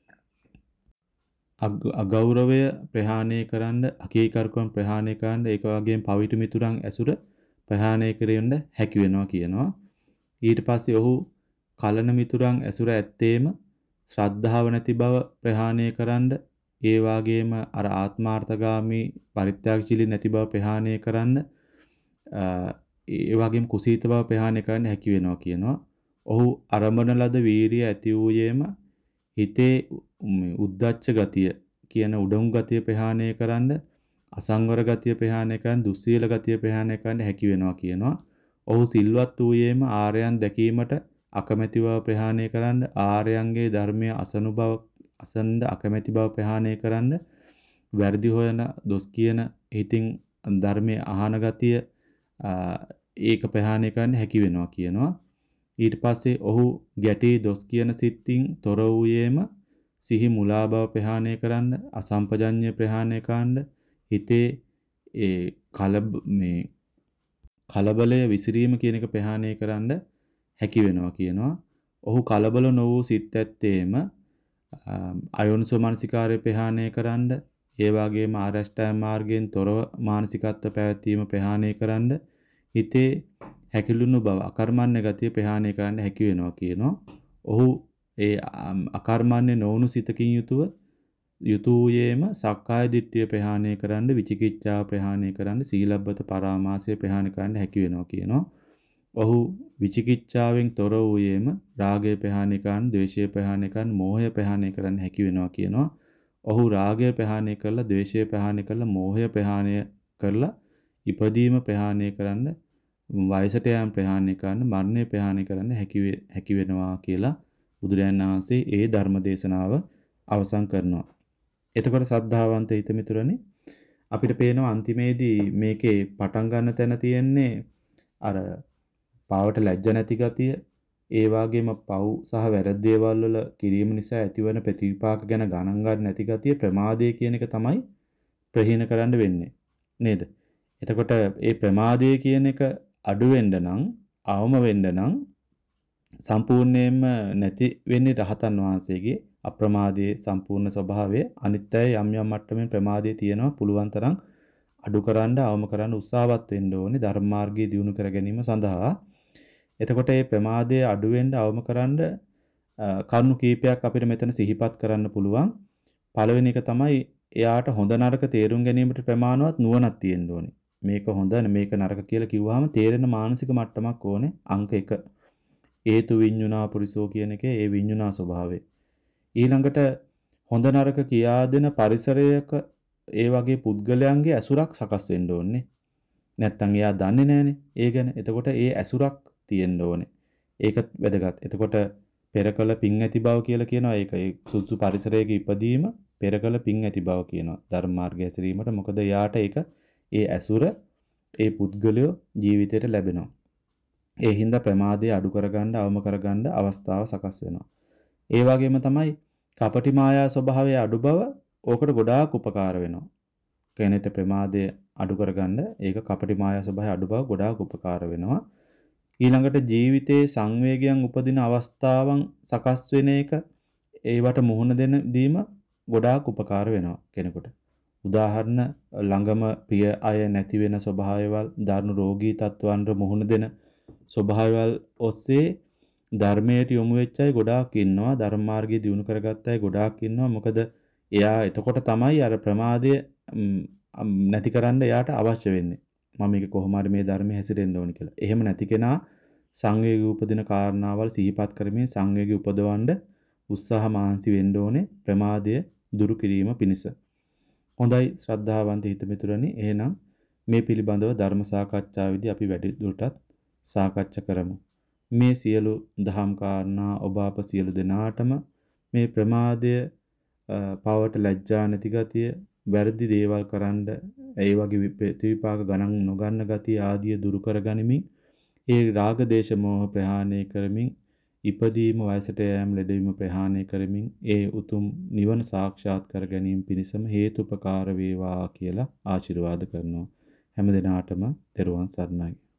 අගෞරවය ප්‍රහාණය කරන්න, අකීකරුකම් ප්‍රහාණය කරන්න, ඒක වගේම පවිතු මිතුරන් ඇසුර ප්‍රහාණය කරෙන්න හැකි වෙනවා කියනවා. ඊට පස්සේ ඔහු කලන මිතුරන් ඇසුර ඇත්තේම ශ්‍රද්ධාව නැති බව ප්‍රහාණය කරන්න, ඒ වගේම අර ආත්මාර්ථගාමී පරිත්‍යාගශීලී නැති බව ප්‍රහාණය කරන්න, ඒ වගේම කුසීත බව ප්‍රහාණය කරන්න හැකි වෙනවා කියනවා. ඔහු අරඹන ලද වීරිය ඇති වූයේම හිතේ උද්දච්ච ගතිය කියන උඩඟු ගතිය ප්‍රහාණය කරන්න, අසංවර ගතිය ප්‍රහාණය කරන්න, දුස්සීල ගතිය ප්‍රහාණය කරන්න හැකි වෙනවා කියනවා. ඔහු සිල්වත් වූයේම ආර්යයන් දැකීමට අකමැති බව ප්‍රහාණය කරන්න, ආර්යයන්ගේ ධර්මය අසනු බව අසන්න අකමැති බව ප්‍රහාණය කරන්න, වැරදි හොයන දොස් කියන හිතින් ධර්මයේ අහන ගතිය ඒක ප්‍රහාණය කරන්න හැකි වෙනවා කියනවා. ඊට පස්සේ ඔහු ගැටි දොස් කියන සිතින් තොර වූයේම සිහි මුලා බව ප්‍රහාණය කරන්න, අසම්පජඤ්ඤය ප්‍රහාණය කරන්න, හිතේ ඒ කලබ මේ කලබලය විසිරීම කියන එක ප්‍රහාණය කරන්න හැකි වෙනවා කියනවා. ඔහු කලබල නො වූ සිත් ඇත්තේම අයෝනිසෝ මානසිකාරය ප්‍රහාණය කරන්න, ඒ වගේම ආරෂ්ඨා මාර්ගයෙන් තොරව මානසිකත්ව පැවැත්වීම ප්‍රහාණය කරන්න, හිතේ හැකිලුණු බව අකර්මණ්‍ය ගතිය ප්‍රහාණය කරන්න හැකි වෙනවා කියනවා. ඔහු ඒ අකර්මණ්‍ය නොවුණු සිතකින් යුතුව යුතුයේම සක්කාය දිට්ඨිය ප්‍රහාණය කරන්න, විචිකිච්ඡාව ප්‍රහාණය කරන්න, සීලබ්බත පරාමාසය ප්‍රහාණය කරන්න හැකි වෙනවා කියනවා. ඔහු විචිකිච්ඡාවෙන් තොර වූයේම රාගය ප්‍රහාණය කරන්න, ද්වේෂය ප්‍රහාණය කරන්න, මෝහය ප්‍රහාණය කරන්න හැකි වෙනවා කියනවා. ඔහු රාගය ප්‍රහාණය කරලා, ද්වේෂය ප්‍රහාණය කරලා, මෝහය ප්‍රහාණය කරලා, ඉපදීම ප්‍රහාණය කරන්න, වයසට යාම ප්‍රහාණය කරන්න, මරණය ප්‍රහාණය කරන්න හැකි හැකි වෙනවා කියලා බුදුරජාණන් වහන්සේ ඒ ධර්ම දේශනාව අවසන් කරනවා. එතකොට සද්ධාවන්ත හිතමිතුරනි අපිට පේනවා අන්තිමේදී මේකේ පටන් ගන්න තැන තියෙන්නේ අර පාවට ලැජ්ජ නැති ගතිය, ඒ වගේම පව් සහ වැරදි දේවල් වල කිරීම නිසා ඇතිවන ප්‍රතිවිපාක ගැන ගණන් ගන්න නැති ගතිය ප්‍රමාදය කියන එක තමයි ප්‍රහීන කරන්න වෙන්නේ. නේද? එතකොට මේ ප්‍රමාදය කියන එක අඩු වෙන්න නම්, අවම වෙන්න නම් සම්පූර්ණයෙන්ම නැති වෙන්නේ රහතන් වහන්සේගේ අප්‍රමාදයේ සම්පූර්ණ ස්වභාවය. අනිත්‍යය යම් යම් මට්ටමින් ප්‍රමාදයේ තියෙනවා. පුළුවන් තරම් අඩු කරන්න, අවම කරන්න උත්සාහවත් වෙන්න ඕනේ ධර්ම මාර්ගයේ දියුණු කර ගැනීම සඳහා. එතකොට මේ ප්‍රමාදයේ අඩු වෙන්න, අවම කරන්න කරුණු කීපයක් අපිට මෙතන සිහිපත් කරන්න පුළුවන්. පළවෙනි එක තමයි එයාට හොඳ නරක තේරුම් ගැනීමට ප්‍රමාණවත් නුවණක් තියෙන්න ඕනේ. මේක හොඳ මේක නරක කියලා කිව්වහම තේරෙන මානසික මට්ටමක් ඕනේ. අංක එක. හේතු විඤ්ඤුණා පුරිසෝ කියන එකේ ඒ විඤ්ඤුණා ස්වභාවය. ඊළඟට හොඳ නරක කියා දෙන පරිසරයක ඒ වගේ පුද්ගලයන්ගේ ඇසුරක් සකස් වෙන්න ඕනේ. නැත්තම් එයා දන්නේ නැහනේ ඒ ගැන. එතකොට ඒ ඇසුරක් තියෙන්න ඕනේ. ඒකත් වැදගත්. එතකොට පෙරකල පිං ඇති බව කියලා කියනවා. ඒක ඒ සුසු පරිසරයක ඉපදීම පෙරකල පිං ඇති බව කියනවා. ධර්ම මාර්ගය හැසිරීමට. මොකද යාට ඒක ඒ ඇසුර ඒ පුද්ගලයෝ ජීවිතයට ලැබෙනවා. ඒ හින්දා ප්‍රමාදය අඩු කරගන්න, අවම කරගන්න අවස්ථාව සකස් වෙනවා. ඒ වගේම තමයි කපටි මායා ස්වභාවය අඩු බව ඕකට ගොඩාක් උපකාර වෙනවා. කෙනෙක්ට ප්‍රමාදය අඩු කරගන්න ඒක කපටි මායා ස්වභාවය අඩු බව ගොඩාක් උපකාර වෙනවා. ඊළඟට ජීවිතයේ සංවේගයන් උපදින අවස්ථාවන් සකස් වෙන එක ඒවට මුහුණ දෙන දීම ගොඩාක් උපකාර වෙනවා කෙනෙකුට. උදාහරණ ළඟම ප්‍රිය අය නැති වෙන ස්වභාවයවල්, දරුණු රෝගී තත්ත්වයන්ට මුහුණ දෙන ස්වභාවයවල් ඔස්සේ ධර්මයට යොමු වෙච්ච අය ගොඩාක් ඉන්නවා. ධර්ම මාර්ගය දියුණු කරගත්ත අය ගොඩාක් ඉන්නවා. මොකද එයා එතකොට තමයි අර ප්‍රමාදය නැති කරන්න එයාට අවශ්‍ය වෙන්නේ. මම මේක කොහොම හරි මේ ධර්මයේ හැසිරෙන්න ඕනි කියලා. එහෙම නැති කෙනා සංවේගී උපදින කාරණාවල් සිහිපත් කරමින් සංවේගී උපදවන්න උත්සාහ මාන්සි වෙන්න ඕනේ ප්‍රමාදය දුරු කිරීම පිණිස. හොඳයි ශ්‍රද්ධාවන්ත හිතමිතුරනි, එහෙනම් මේ පිළිබඳව ධර්ම සාකච්ඡාවේදී අපි වැඩි දුරටත් සාකච්ඡා කරමු. මේ සියලු දහම් කාරණා ඔබ අප සියලු දෙනාටම මේ ප්‍රමාදය, පවට ලැජ්ජා නැති ගතිය, වැරදි දේවල් කරන්න, ඒ වගේ ප්‍රතිවිපාක ගණන් නොගන්න ගතිය ආදිය දුරු කරගනිමින්, ඒ රාග දේශ මොහ ප්‍රහාණය කරමින්, ඉපදීම වයසට යෑම ලෙඩවීම ප්‍රහාණය කරමින්, ඒ උතුම් නිවන සාක්ෂාත් කර ගැනීම පිණිසම හේතුපකාර වේවා කියලා ආශිර්වාද කරනවා. හැම දිනාටම තෙරුවන් සරණයි.